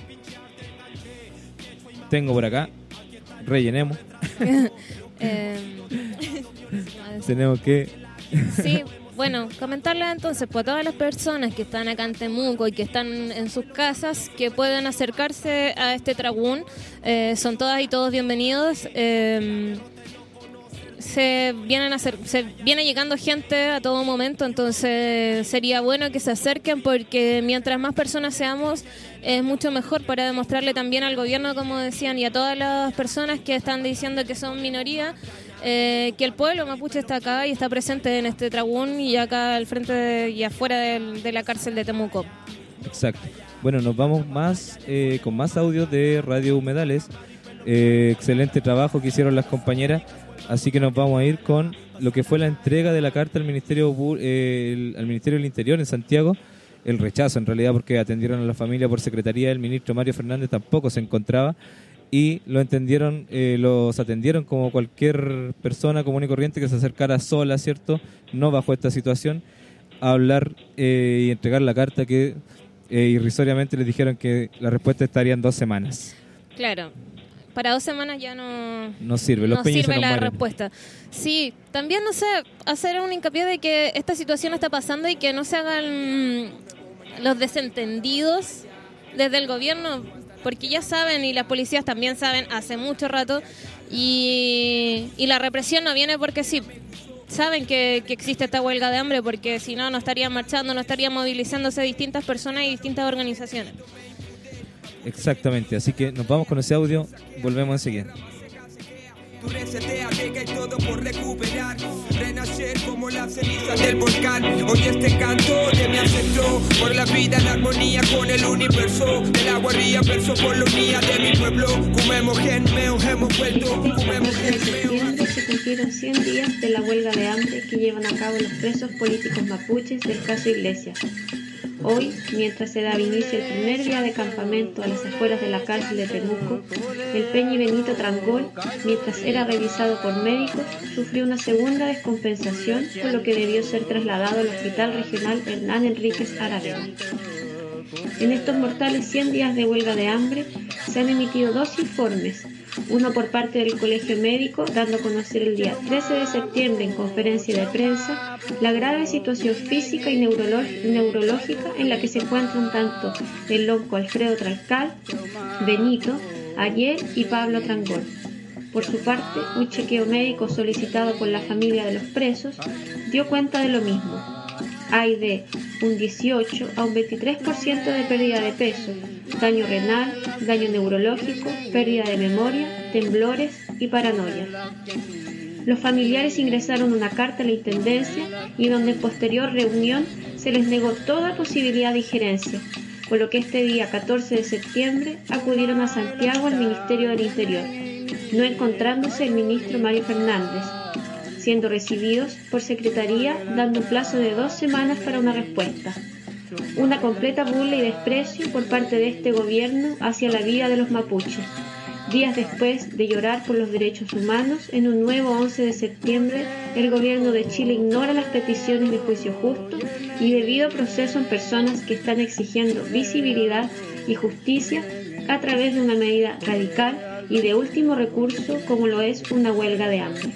Tengo por acá, rellenemos. eh, Tenemos que... sí, bueno, comentarles entonces pues, a todas las personas que están acá en Temuco y que están en sus casas, que pueden acercarse a este tragún. Eh, son todas y todos bienvenidos. Eh, se vienen a hacer, se viene llegando gente a todo momento, entonces sería bueno que se acerquen, porque mientras más personas seamos es mucho mejor para demostrarle también al gobierno, como decían, y a todas las personas que están diciendo que son minoría, eh, que el pueblo mapuche está acá y está presente en este tragún y acá al frente de, y afuera de, de la cárcel de Temuco. Exacto. Bueno, nos vamos más eh, con más audios de Radio Humedales. Eh, excelente trabajo que hicieron las compañeras. Así que nos vamos a ir con lo que fue la entrega de la carta al Ministerio eh, el, al Ministerio del Interior en Santiago. El rechazo, en realidad, porque atendieron a la familia por secretaría. El ministro Mario Fernández tampoco se encontraba y lo entendieron, eh, los atendieron como cualquier persona común y corriente que se acercara sola, ¿cierto? No bajo esta situación, a hablar eh, y entregar la carta que eh, irrisoriamente les dijeron que la respuesta estaría en dos semanas. Claro. Para dos semanas ya no, no sirve, los no peñas sirve se nos la mueren. respuesta. Sí, también, no sé, hacer un hincapié de que esta situación está pasando y que no se hagan los desentendidos desde el gobierno, porque ya saben, y las policías también saben, hace mucho rato, y, y la represión no viene porque sí. Saben que, que existe esta huelga de hambre, porque si no, no estarían marchando, no estarían movilizándose distintas personas y distintas organizaciones. Exactamente, así que nos vamos con ese audio, volvemos enseguida. Y todo por recuperar, renacer como las cenizas del volcán. Hoy este canto de me aceptó por la vida, la armonía con el universo. De la guarría verso por la unidad de mi pueblo. Comemos gen, meo, hemos vuelto. Comemos gen, meo. Se cumplieron cien días de la huelga de hambre que llevan a cabo los presos políticos mapuches del caso Iglesias. Hoy, mientras se daba inicio el primer día de campamento a las afueras de la cárcel de Temuco, el Peñi Benito Trangol, mientras era revisado por médicos, sufrió una segunda descompensación, por lo que debió ser trasladado al Hospital Regional Hernán Enríquez Aravena. En estos mortales cien días de huelga de hambre se han emitido dos informes, uno por parte del Colegio Médico, dando a conocer el día trece de septiembre en conferencia de prensa la grave situación física y neurolog- neurológica en la que se encuentran tanto el lonco Alfredo Tralcal, Benito, Ayer y Pablo Trangol. Por su parte, un chequeo médico solicitado por la familia de los presos dio cuenta de lo mismo. Hay de un dieciocho a un veintitrés por ciento de pérdida de peso, daño renal, daño neurológico, pérdida de memoria, temblores y paranoia. Los familiares ingresaron una carta a la Intendencia y donde en posterior reunión se les negó toda posibilidad de injerencia, por lo que este día catorce de septiembre acudieron a Santiago al Ministerio del Interior, no encontrándose el ministro Mario Fernández, siendo recibidos por Secretaría dando un plazo de dos semanas para una respuesta. Una completa burla y desprecio por parte de este gobierno hacia la vida de los mapuches. Días después de llorar por los derechos humanos, en un nuevo once de septiembre, el gobierno de Chile ignora las peticiones de juicio justo y debido proceso en personas que están exigiendo visibilidad y justicia a través de una medida radical y de último recurso como lo es una huelga de hambre.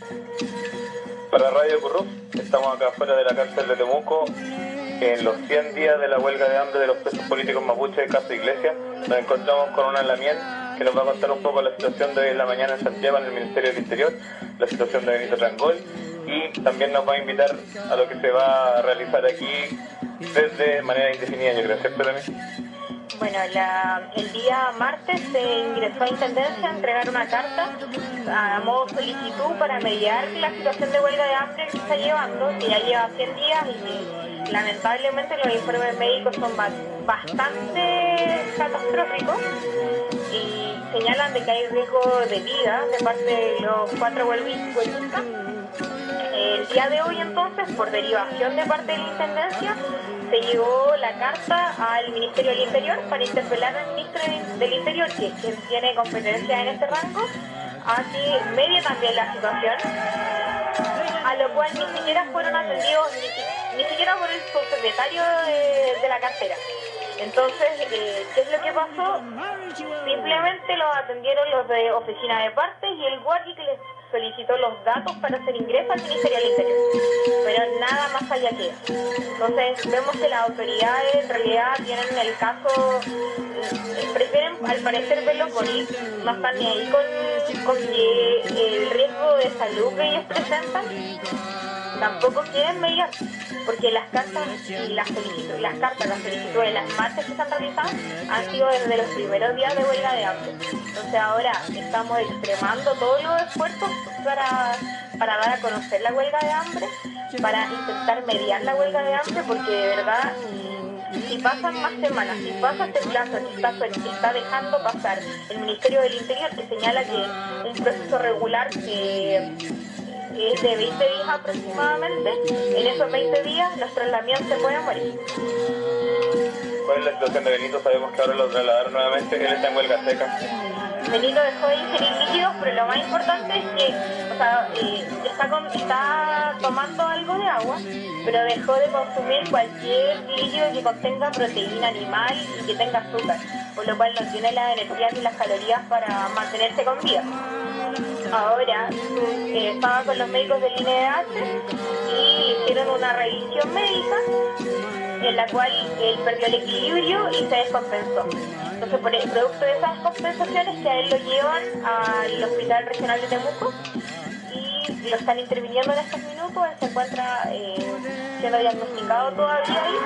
Para Radio Curruf, estamos acá afuera de la cárcel de Temuco en los cien días de la huelga de hambre de los presos políticos mapuches de Casa Iglesia. Nos encontramos con una Lamien que nos va a contar un poco la situación de hoy en la mañana en Santiago, en el Ministerio del Interior, la situación de Benito Trangol, y también nos va a invitar a lo que se va a realizar aquí desde manera indefinida, yo creo, ¿cierto, Rami? Bueno, la, el día martes se ingresó a Intendencia a entregar una carta a modo solicitud para mediar la situación de huelga de hambre que se está llevando, que ya lleva cien días y lamentablemente los informes médicos son bastante catastróficos y señalan de que hay riesgo de vida de parte de los cuatro huelguistas. El día de hoy entonces, por derivación de parte de la Intendencia, se llevó la carta al Ministerio del Interior para interpelar al Ministro del Interior, que es quien tiene competencia en este rango, a que medie también la situación, a lo cual ni siquiera fueron atendidos, ni, ni siquiera por el subsecretario de, de la cartera. Entonces, eh, ¿qué es lo que pasó? Simplemente los atendieron los de oficina de partes y el guardia que les solicitó los datos para hacer ingreso al Ministerio del Interior, pero nada más allá que eso. Entonces vemos que las autoridades en realidad tienen el caso, prefieren al parecer verlo morir, no están ni ahí con, con que el riesgo de salud que ellos presentan, tampoco quieren mediar, porque las cartas y las solicitudes, las cartas, las solicitudes, las marchas que se han realizado han sido desde los primeros días de huelga de hambre. Entonces ahora estamos extremando todos los esfuerzos para, para dar a conocer la huelga de hambre, para intentar mediar la huelga de hambre, porque de verdad si pasan más semanas, si pasa este plazo que está, que está dejando pasar el Ministerio del Interior, que señala que un proceso regular que es de veinte días aproximadamente, en esos veinte días nuestro Lamián se puede morir. ¿Cuál es la situación de Benito? Sabemos que ahora lo trasladaron nuevamente, él está en huelga seca. Benito dejó de ingerir líquidos, pero lo más importante es que, o sea, eh, está, con, está tomando algo de agua, pero dejó de consumir cualquier líquido que contenga proteína animal y que tenga azúcar, por lo cual no tiene las energías ni las calorías para mantenerse con vida. Ahora eh, estaba con los médicos del I N E H y le hicieron una revisión médica en la cual él perdió el equilibrio y se descompensó. Entonces, por el producto de esas compensaciones, que a él lo llevan al Hospital Regional de Temuco y lo están interviniendo en estos minutos. Él se encuentra eh, siendo diagnosticado todavía ahí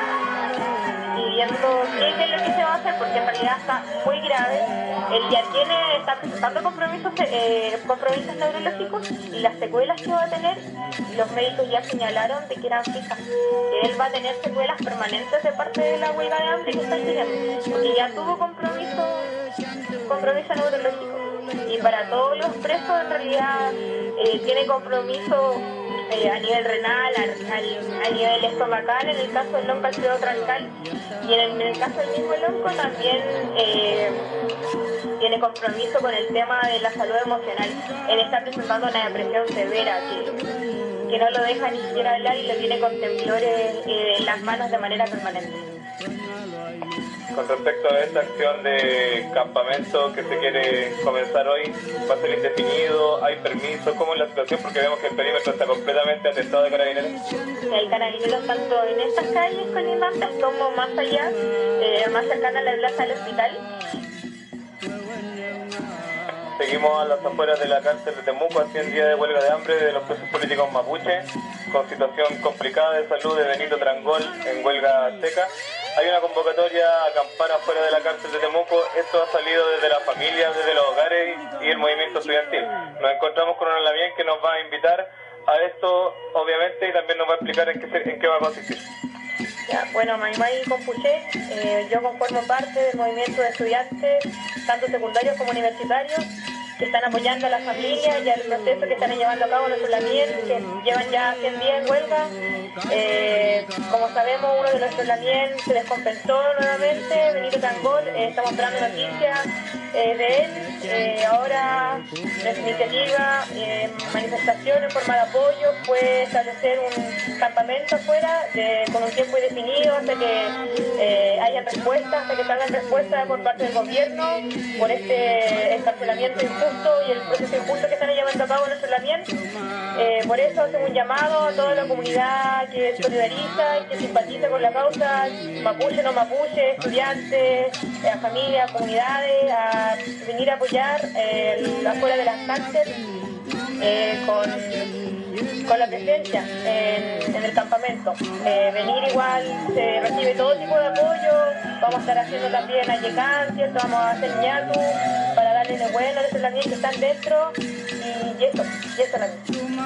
y viendo qué es lo que se va a hacer, porque en realidad está muy grave. Él ya tiene, está presentando compromisos, eh, compromisos neurológicos, y las secuelas que va a tener, los médicos ya señalaron de que eran fijas, que él va a tener secuelas permanentes de parte de la huelga de hambre que está teniendo, porque ya tuvo compromiso, compromiso neurológico. Y para todos los presos en realidad eh, tiene compromiso eh, a nivel renal, a, a, a nivel estomacal, en el caso del loncoalcido troncal, y en el, en el caso del mismo lonco también eh, tiene compromiso con el tema de la salud emocional. Él está presentando una depresión severa que, que no lo deja ni siquiera hablar y lo tiene con temblores eh, en las manos de manera permanente. Con respecto a esta acción de campamento que se quiere comenzar hoy, ¿va a ser indefinido? ¿Hay permiso? ¿Cómo es la situación? Porque vemos que el perímetro está completamente atestado de carabineros. Hay carabineros tanto en estas calles colindantes como más allá, eh, más cercana a la plaza del hospital. Seguimos a las afueras de la cárcel de Temuco, a cien días de huelga de hambre de los presos políticos mapuche, con situación complicada de salud de Benito Trangol en huelga seca. Hay una convocatoria a acampar afuera de la cárcel de Temuco. Esto ha salido desde las familias, desde los hogares y, y el movimiento estudiantil. Nos encontramos con una Lamien que nos va a invitar a esto, obviamente, y también nos va a explicar en qué, en qué va a consistir. Ya, bueno, Maimai Compuché, eh, yo conformo parte del movimiento de estudiantes, tanto secundarios como universitarios, que están apoyando a las familias y al proceso que están llevando a cabo los Lamien, que llevan ya cien días en huelga. Eh, como sabemos, uno de nuestros Lamien se descompensó nuevamente, Benito Trangol. Eh, estamos esperando noticias eh, de él. Eh, ahora nuestra iniciativa, eh, manifestación en forma de apoyo, fue establecer un campamento afuera de, con un tiempo indefinido hasta que eh, haya respuestas, hasta que salgan respuestas por parte del gobierno por este encarcelamiento injusto y el proceso injusto que están llevando a cabo nuestros Lamien. Eh, por eso hacemos un llamado a toda la comunidad que solidariza y que simpatiza con la causa, mapuche, no mapuche, estudiantes, a familias, comunidades, a venir a apoyar eh, afuera de las cárceles eh, con, con la presencia en, en el campamento. Eh, venir igual, se recibe todo tipo de apoyo. Vamos a estar haciendo también ayecán, ¿cierto? Vamos a hacer ñatu para darle de bueno a los también que están dentro, y, y eso, y eso la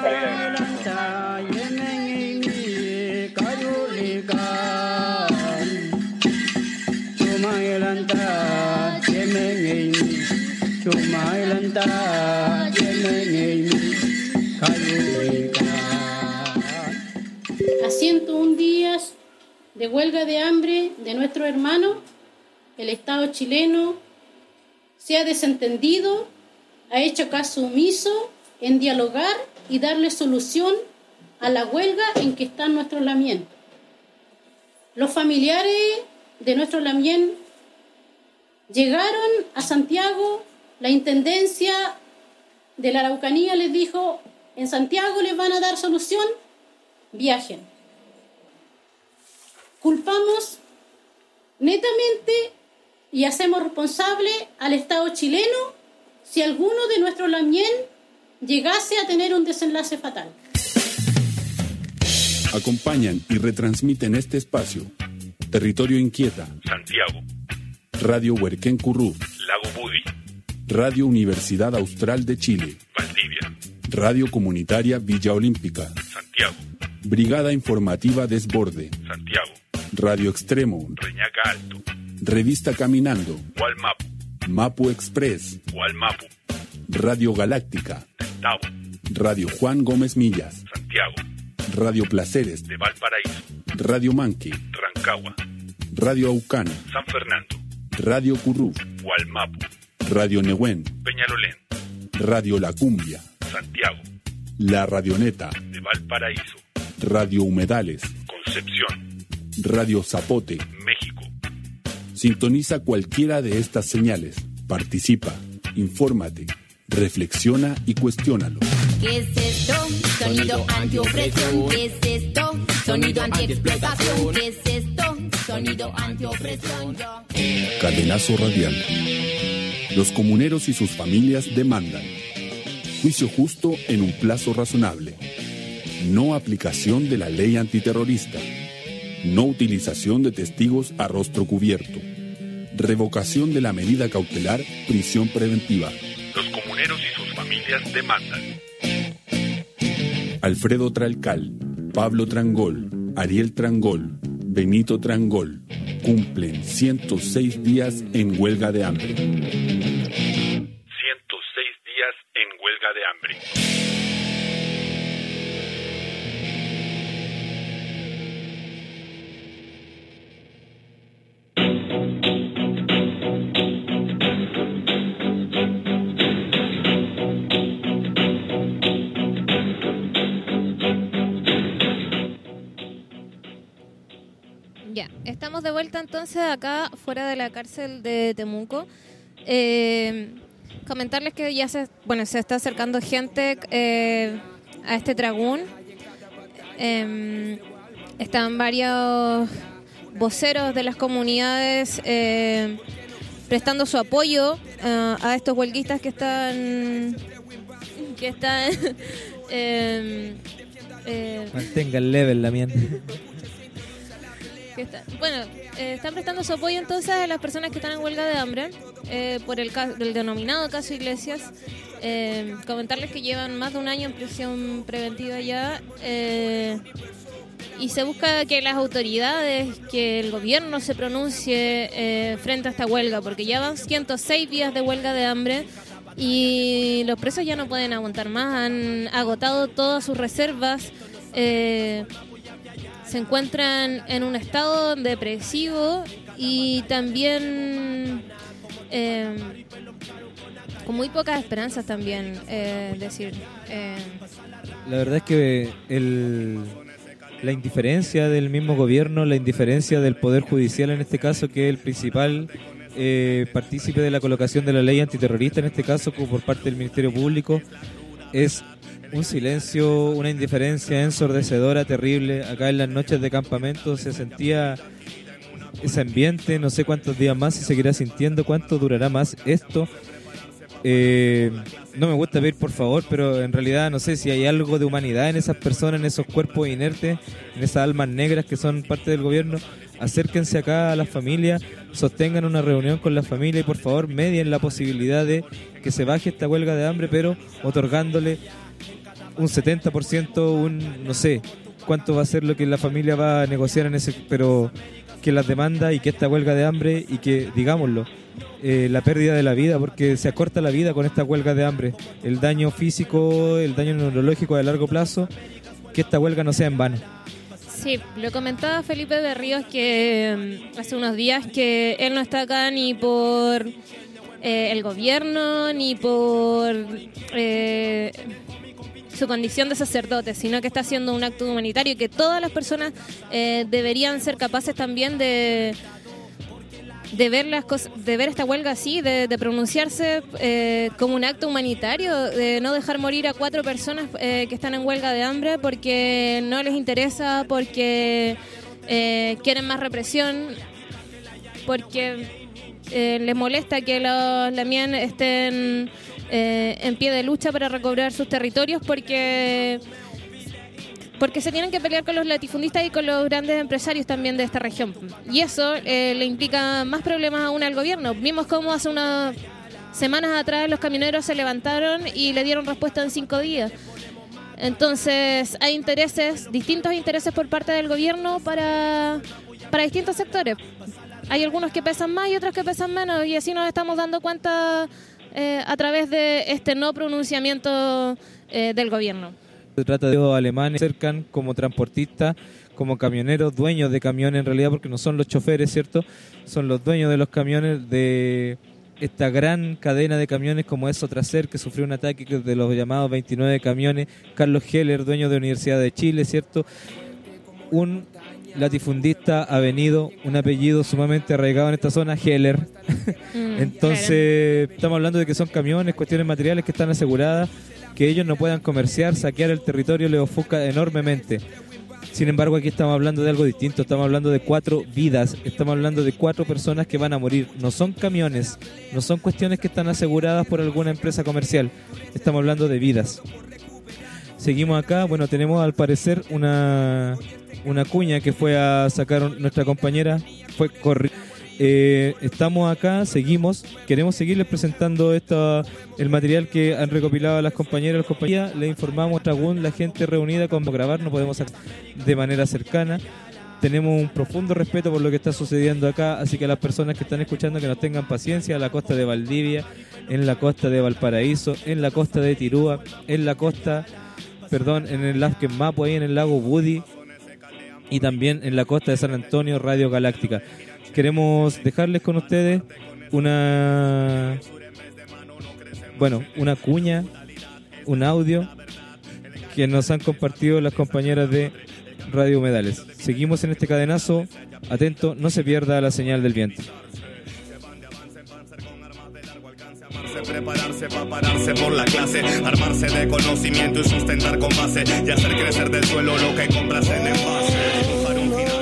A ciento un días de huelga de hambre de nuestro hermano, el Estado chileno se ha desentendido, ha hecho caso omiso en dialogar y darle solución a la huelga en que están nuestros Lamien. Los familiares de nuestros Lamien llegaron a Santiago. La Intendencia de la Araucanía les dijo: en Santiago les van a dar solución, viajen. Culpamos netamente y hacemos responsable al Estado chileno si alguno de nuestros Lamien llegase a tener un desenlace fatal. Acompañan y retransmiten este espacio Territorio Inquieta, Santiago, Radio Huerquén Currú, Lago Budi, Radio Universidad Austral de Chile, Valdivia, Radio Comunitaria Villa Olímpica, Santiago, Brigada Informativa Desborde, Santiago, Radio Extremo, Reñaca Alto, Revista Caminando, Gualmapu, Mapu Express, Gualmapu, Radio Galáctica, Tavo, Radio Juan Gómez Millas, Santiago, Radio Placeres, de Valparaíso, Radio Manque, Rancagua, Radio Aucán, San Fernando, Radio Curruf, Gualmapu, Radio Nehuén, Peñalolén, Radio La Cumbia, Santiago, La Radioneta, de Valparaíso, Radio Humedales, Concepción, Radio Zapote, México. Sintoniza cualquiera de estas señales, participa, infórmate, reflexiona y cuestiónalo. ¿Qué es esto? Sonido antiopresión. ¿Qué es esto? Sonido antiexplotación. ¿Qué es esto? Sonido antiopresión. Yo. Cadenazo radial. Los comuneros y sus familias demandan juicio justo en un plazo razonable, no aplicación de la ley antiterrorista, no utilización de testigos a rostro cubierto, revocación de la medida cautelar, prisión preventiva. Los comuneros y sus familias demandan. Alfredo Tralcal, Pablo Trangol, Ariel Trangol, Benito Trangol cumplen ciento seis días en huelga de hambre. ciento seis días en huelga de hambre. Ya, estamos de vuelta entonces acá fuera de la cárcel de Temuco. Eh, comentarles que ya se, bueno, se está acercando gente eh, a este tragún. Eh, están varios voceros de las comunidades eh, prestando su apoyo uh, a estos huelguistas que están que están eh, eh, Mantenga el level, la mía. Que está, bueno, eh, están prestando su apoyo entonces a las personas que están en huelga de hambre eh, por el, caso, el denominado caso Iglesias. Eh, comentarles que llevan más de un año en prisión preventiva ya eh, y se busca que las autoridades, que el gobierno se pronuncie eh, frente a esta huelga, porque ya van ciento seis días de huelga de hambre y los presos ya no pueden aguantar más, han agotado todas sus reservas. eh, Se encuentran en un estado depresivo y también eh, con muy pocas esperanzas también, eh, decir. Eh. La verdad es que el, la indiferencia del mismo gobierno, la indiferencia del Poder Judicial en este caso, que es el principal eh, partícipe de la colocación de la ley antiterrorista, en este caso por parte del Ministerio Público, es un silencio, una indiferencia ensordecedora, terrible. Acá en las noches de campamento se sentía ese ambiente, no sé cuántos días más se seguirá sintiendo, cuánto durará más esto. Eh, no me gusta pedir por favor, pero en realidad no sé si hay algo de humanidad en esas personas, en esos cuerpos inertes, en esas almas negras que son parte del gobierno. Acérquense acá a las familias, sostengan una reunión con la familia y por favor medien la posibilidad de que se baje esta huelga de hambre, pero otorgándole un setenta por ciento, un no sé cuánto va a ser lo que la familia va a negociar en ese, pero que las demandas y que esta huelga de hambre y que, digámoslo, eh, la pérdida de la vida, porque se acorta la vida con esta huelga de hambre, el daño físico, el daño neurológico a largo plazo, que esta huelga no sea en vano. Sí, lo comentaba Felipe Berríos que um, hace unos días que él no está acá ni por eh, el gobierno ni por eh, su condición de sacerdote, sino que está haciendo un acto humanitario y que todas las personas eh, deberían ser capaces también de de ver las cosas, de ver esta huelga así, de, de pronunciarse eh, como un acto humanitario, de no dejar morir a cuatro personas eh, que están en huelga de hambre porque no les interesa, porque eh, quieren más represión, porque eh, les molesta que los Lamien estén eh, en pie de lucha para recobrar sus territorios, porque porque se tienen que pelear con los latifundistas y con los grandes empresarios también de esta región. Y eso eh, le implica más problemas aún al gobierno. Vimos cómo hace unas semanas atrás los camioneros se levantaron y le dieron respuesta en cinco días. Entonces hay intereses, distintos intereses por parte del gobierno para, para distintos sectores. Hay algunos que pesan más y otros que pesan menos, y así nos estamos dando cuenta eh, a través de este no pronunciamiento eh, del gobierno. Se trata de los alemanes que se acercan como transportistas, como camioneros, dueños de camiones en realidad, porque no son los choferes, ¿cierto? Son los dueños de los camiones, de esta gran cadena de camiones como es Sotracer, que sufrió un ataque de los llamados veintinueve camiones. Carlos Heller, dueño de Universidad de Chile, ¿cierto? Un latifundista ha venido, un apellido sumamente arraigado en esta zona, Heller. Mm, Entonces, claro. Estamos hablando de que son camiones, cuestiones materiales que están aseguradas, que ellos no puedan comerciar, saquear el territorio, les ofusca enormemente. Sin embargo, aquí estamos hablando de algo distinto, estamos hablando de cuatro vidas, estamos hablando de cuatro personas que van a morir. No son camiones, no son cuestiones que están aseguradas por alguna empresa comercial, estamos hablando de vidas. Seguimos acá, bueno, tenemos al parecer una, una cuña que fue a sacar nuestra compañera, fue corri- eh, estamos acá, seguimos, queremos seguirles presentando esta, el material que han recopilado las compañeras, las compañías. Le informamos a la gente reunida como grabar, no podemos hacer de manera cercana. Tenemos un profundo respeto por lo que está sucediendo acá, así que a las personas que están escuchando que nos tengan paciencia, en la costa de Valdivia, en la costa de Valparaíso, en la costa de Tirúa, en la costa, perdón, en el lago Mapo, ahí en el lago Budi, y también en la costa de San Antonio, Radio Galáctica. Queremos dejarles con ustedes una, bueno, una cuña, un audio que nos han compartido las compañeras de Radio Humedales. Seguimos en este cadenazo, atento, no se pierda la señal del viento. Prepararse para pararse por la clase, armarse de conocimiento y sustentar con base, y hacer crecer del suelo lo que compras en envase. Dibujar un final.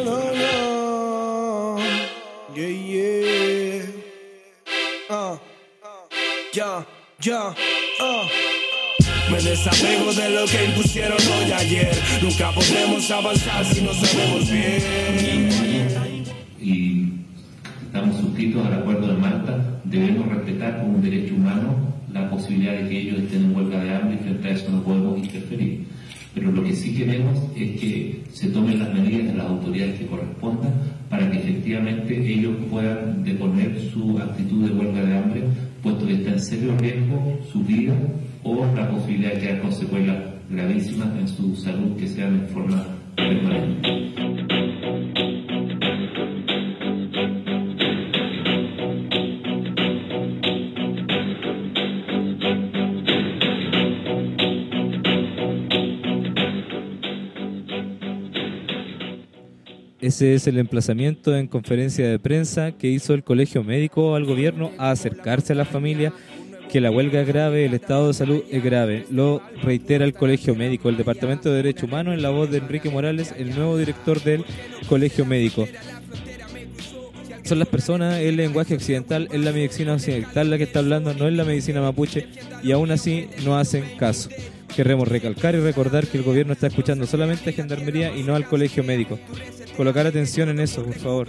Yeah, yeah. Uh, ya, ya, uh. Me desapego de lo que impusieron hoy ayer. Nunca podremos avanzar si no sabemos bien. Y estamos suscritos al Acuerdo de Malta. Debemos respetar como un derecho humano la posibilidad de que ellos estén en huelga de hambre, y frente a eso no podemos interferir. Pero lo que sí queremos es que se tomen las medidas de las autoridades que correspondan para que efectivamente ellos puedan deponer su actitud de huelga de hambre, puesto que está en serio riesgo su vida o la posibilidad de quedar con secuelas gravísimas en su salud que sean en forma permanente. Ese es el emplazamiento en conferencia de prensa que hizo el Colegio Médico al gobierno a acercarse a las familias, que la huelga es grave, el estado de salud es grave. Lo reitera el Colegio Médico, el Departamento de Derechos Humanos, en la voz de Enrique Morales, el nuevo director del Colegio Médico. Son las personas, el lenguaje occidental, es la medicina occidental la que está hablando, no es la medicina mapuche, y aún así no hacen caso. Queremos recalcar y recordar que el gobierno está escuchando solamente a Gendarmería y no al Colegio Médico. Colocar atención en eso, por favor.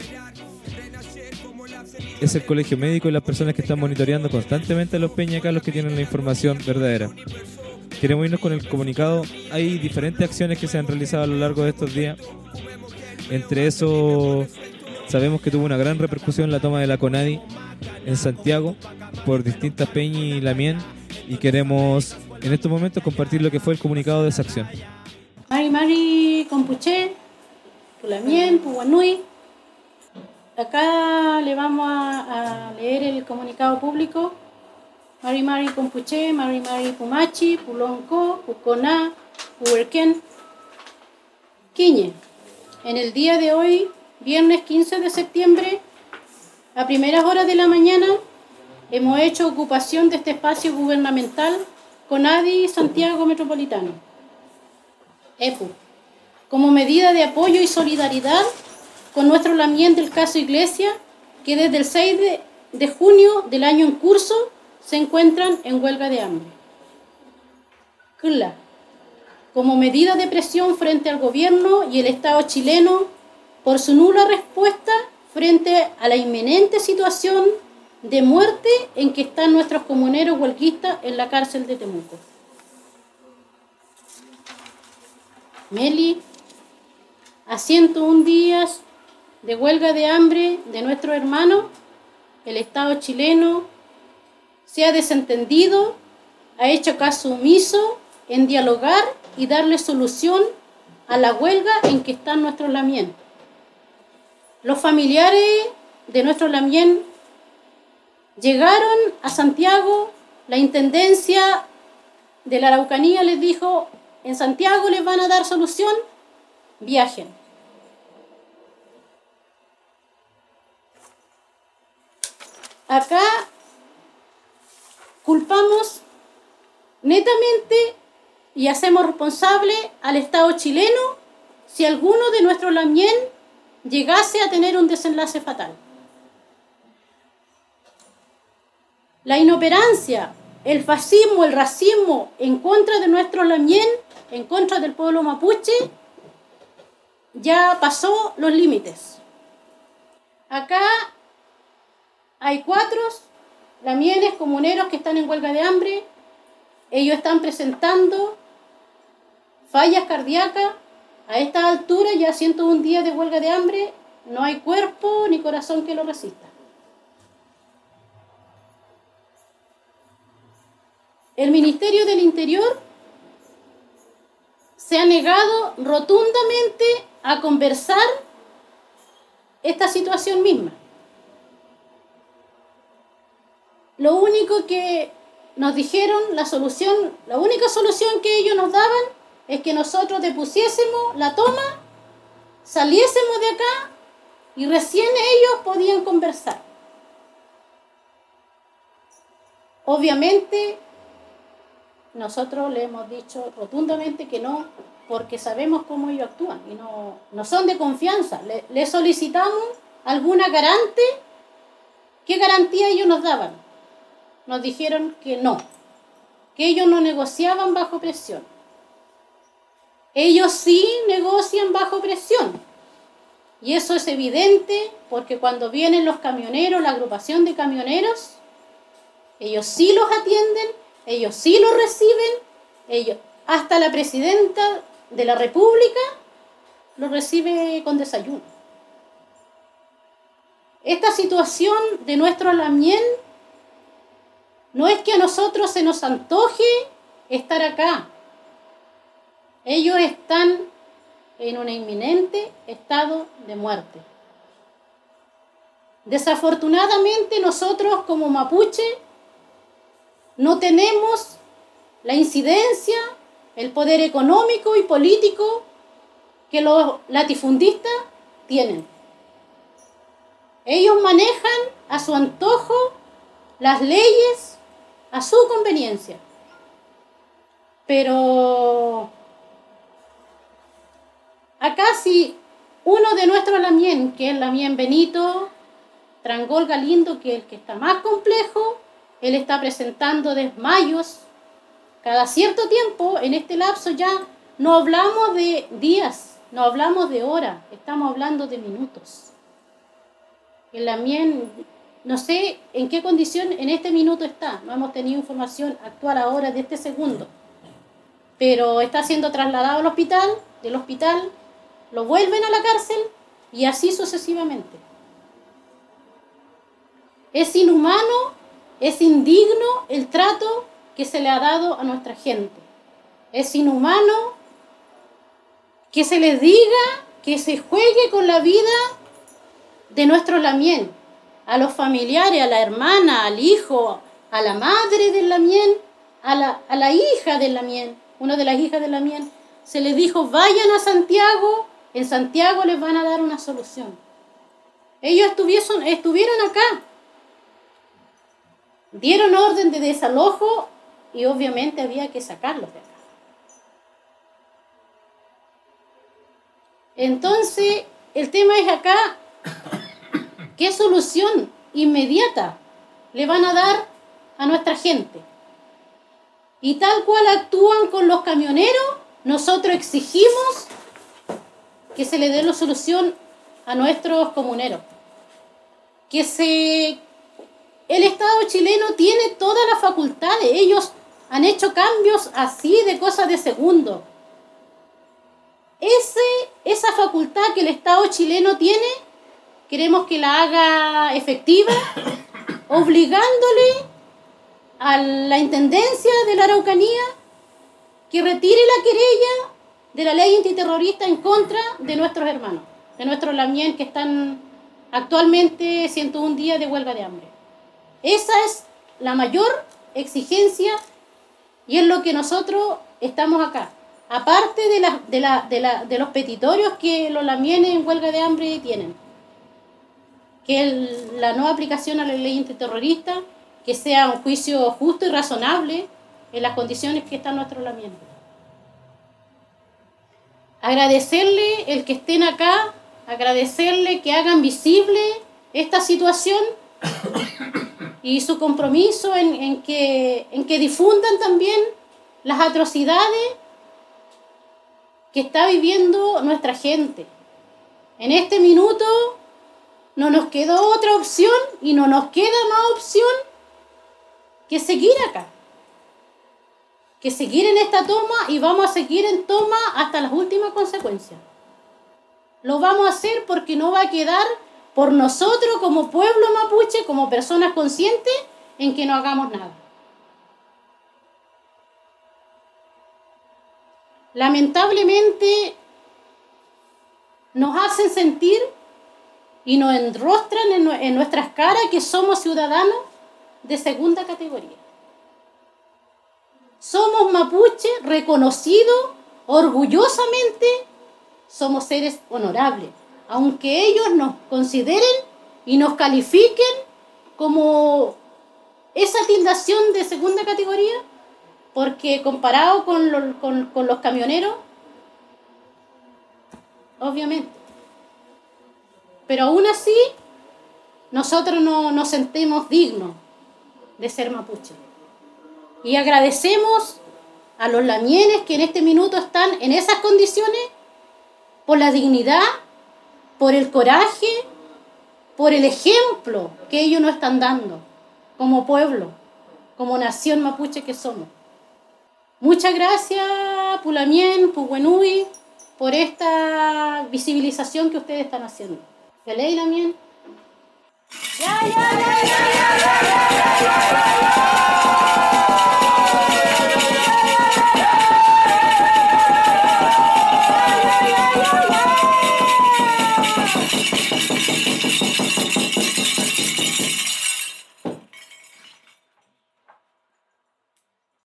Es el Colegio Médico y las personas que están monitoreando constantemente a los peñacas los que tienen la información verdadera. Queremos irnos con el comunicado. Hay diferentes acciones que se han realizado a lo largo de estos días. Entre eso, sabemos que tuvo una gran repercusión la toma de la CONADI en Santiago por distintas peñas y lamien, y queremos en estos momentos compartir lo que fue el comunicado de esa acción. Mari Mari Compuché, Pulamien, Puguanui. Acá le vamos a, a leer el comunicado público. Mari Mari Compuché, Mari Mari Pumachi, Pulonco, Puconá, Puerquén, Quiñe. En el día de hoy, viernes quince de septiembre, a primeras horas de la mañana, hemos hecho ocupación de este espacio gubernamental CONADI Santiago Metropolitano, E P U, como medida de apoyo y solidaridad con nuestro lamien del caso Iglesia, que desde el seis de junio del año en curso se encuentran en huelga de hambre. C L A, como medida de presión frente al gobierno y el Estado chileno por su nula respuesta frente a la inminente situación de muerte en que están nuestros comuneros huelguistas en la cárcel de Temuco. Meli, a ciento uno días de huelga de hambre de nuestros hermanos, el Estado chileno se ha desentendido, ha hecho caso omiso en dialogar y darle solución a la huelga en que están nuestros lamien. Los familiares de nuestros lamien llegaron a Santiago, la Intendencia de la Araucanía les dijo, en Santiago les van a dar solución, viajen. Acá culpamos netamente y hacemos responsable al Estado chileno si alguno de nuestros lamien llegase a tener un desenlace fatal. La inoperancia, el fascismo, el racismo en contra de nuestros lamien, en contra del pueblo mapuche, ya pasó los límites. Acá hay cuatro lamienes comuneros que están en huelga de hambre. Ellos están presentando fallas cardíacas. A esta altura, ya ciento uno días de huelga de hambre, no hay cuerpo ni corazón que lo resista. El Ministerio del Interior se ha negado rotundamente a conversar esta situación misma. Lo único que nos dijeron, la solución, la única solución que ellos nos daban es que nosotros depusiésemos la toma, saliésemos de acá y recién ellos podían conversar. Obviamente, nosotros le hemos dicho rotundamente que no, porque sabemos cómo ellos actúan y no, no son de confianza. Le, le solicitamos alguna garante. ¿Qué garantía ellos nos daban? Nos dijeron que no, que ellos no negociaban bajo presión. Ellos sí negocian bajo presión. Y eso es evidente porque cuando vienen los camioneros, la agrupación de camioneros, ellos sí los atienden, ellos sí los reciben, ellos, hasta la presidenta de la República los recibe con desayuno. Esta situación de nuestro lamien no es que a nosotros se nos antoje estar acá. Ellos están en un inminente estado de muerte. Desafortunadamente nosotros como mapuche no tenemos la incidencia, el poder económico y político que los latifundistas tienen. Ellos manejan a su antojo las leyes a su conveniencia. Pero acá si uno de nuestros lamien, que es el lamien Benito Trangol Galindo, que es el que está más complejo, él está presentando desmayos cada cierto tiempo. En este lapso ya no hablamos de días, no hablamos de horas, estamos hablando de minutos. El lamien, no sé en qué condición en este minuto está, no hemos tenido información actual ahora de este segundo, pero está siendo trasladado al hospital, del hospital lo vuelven a la cárcel y así sucesivamente. Es inhumano, es indigno el trato que se le ha dado a nuestra gente. Es inhumano que se les diga que se juegue con la vida de nuestro lamien, a los familiares, a la hermana, al hijo, a la madre del lamien, a la, a la hija del lamien, una de las hijas del lamien, se les dijo vayan a Santiago, en Santiago les van a dar una solución. Ellos estuvieron, estuvieron acá, dieron orden de desalojo y obviamente había que sacarlos de acá. Entonces, el tema es acá, ¿qué solución inmediata le van a dar a nuestra gente? Y tal cual actúan con los camioneros, nosotros exigimos que se le dé la solución a nuestros comuneros. Que se... El Estado chileno tiene todas las facultades. Ellos han hecho cambios así de cosas de segundo. ese, esa facultad que el Estado chileno tiene, queremos que la haga efectiva, obligándole a la Intendencia de la Araucanía que retire la querella de la ley antiterrorista en contra de nuestros hermanos, de nuestros lamien que están actualmente ciento un días de huelga de hambre. Esa es la mayor exigencia y es lo que nosotros estamos acá. Aparte de, la, de, la, de, la, de los petitorios que los lamienes en huelga de hambre tienen, que el, la no aplicación a la ley antiterrorista, que sea un juicio justo y razonable en las condiciones que están nuestros lamienes. Agradecerle el que estén acá, agradecerle que hagan visible esta situación y su compromiso en, en, que, en que difundan también las atrocidades que está viviendo nuestra gente. En este minuto no nos quedó otra opción y no nos queda más opción que seguir acá. Que seguir en esta toma y vamos a seguir en toma hasta las últimas consecuencias. Lo vamos a hacer porque no va a quedar por nosotros como pueblo mapuche, como personas conscientes, en que no hagamos nada. Lamentablemente nos hacen sentir y nos enrostran en, en nuestras caras que somos ciudadanos de segunda categoría. Somos mapuche reconocidos orgullosamente, somos seres honorables, aunque ellos nos consideren y nos califiquen como esa tildación de segunda categoría, porque comparado con, lo, con, con los camioneros, obviamente. Pero aún así, nosotros no nos sentimos dignos de ser mapuche. Y agradecemos a los lamienes que en este minuto están en esas condiciones por la dignidad, por el coraje, por el ejemplo que ellos nos están dando como pueblo, como nación mapuche que somos. Muchas gracias, Pulamien, Puguenui, por esta visibilización que ustedes están haciendo. ¿Feliz, Lamien? ¡Ya, ya, ya, ya, ya, ya, ya, ya!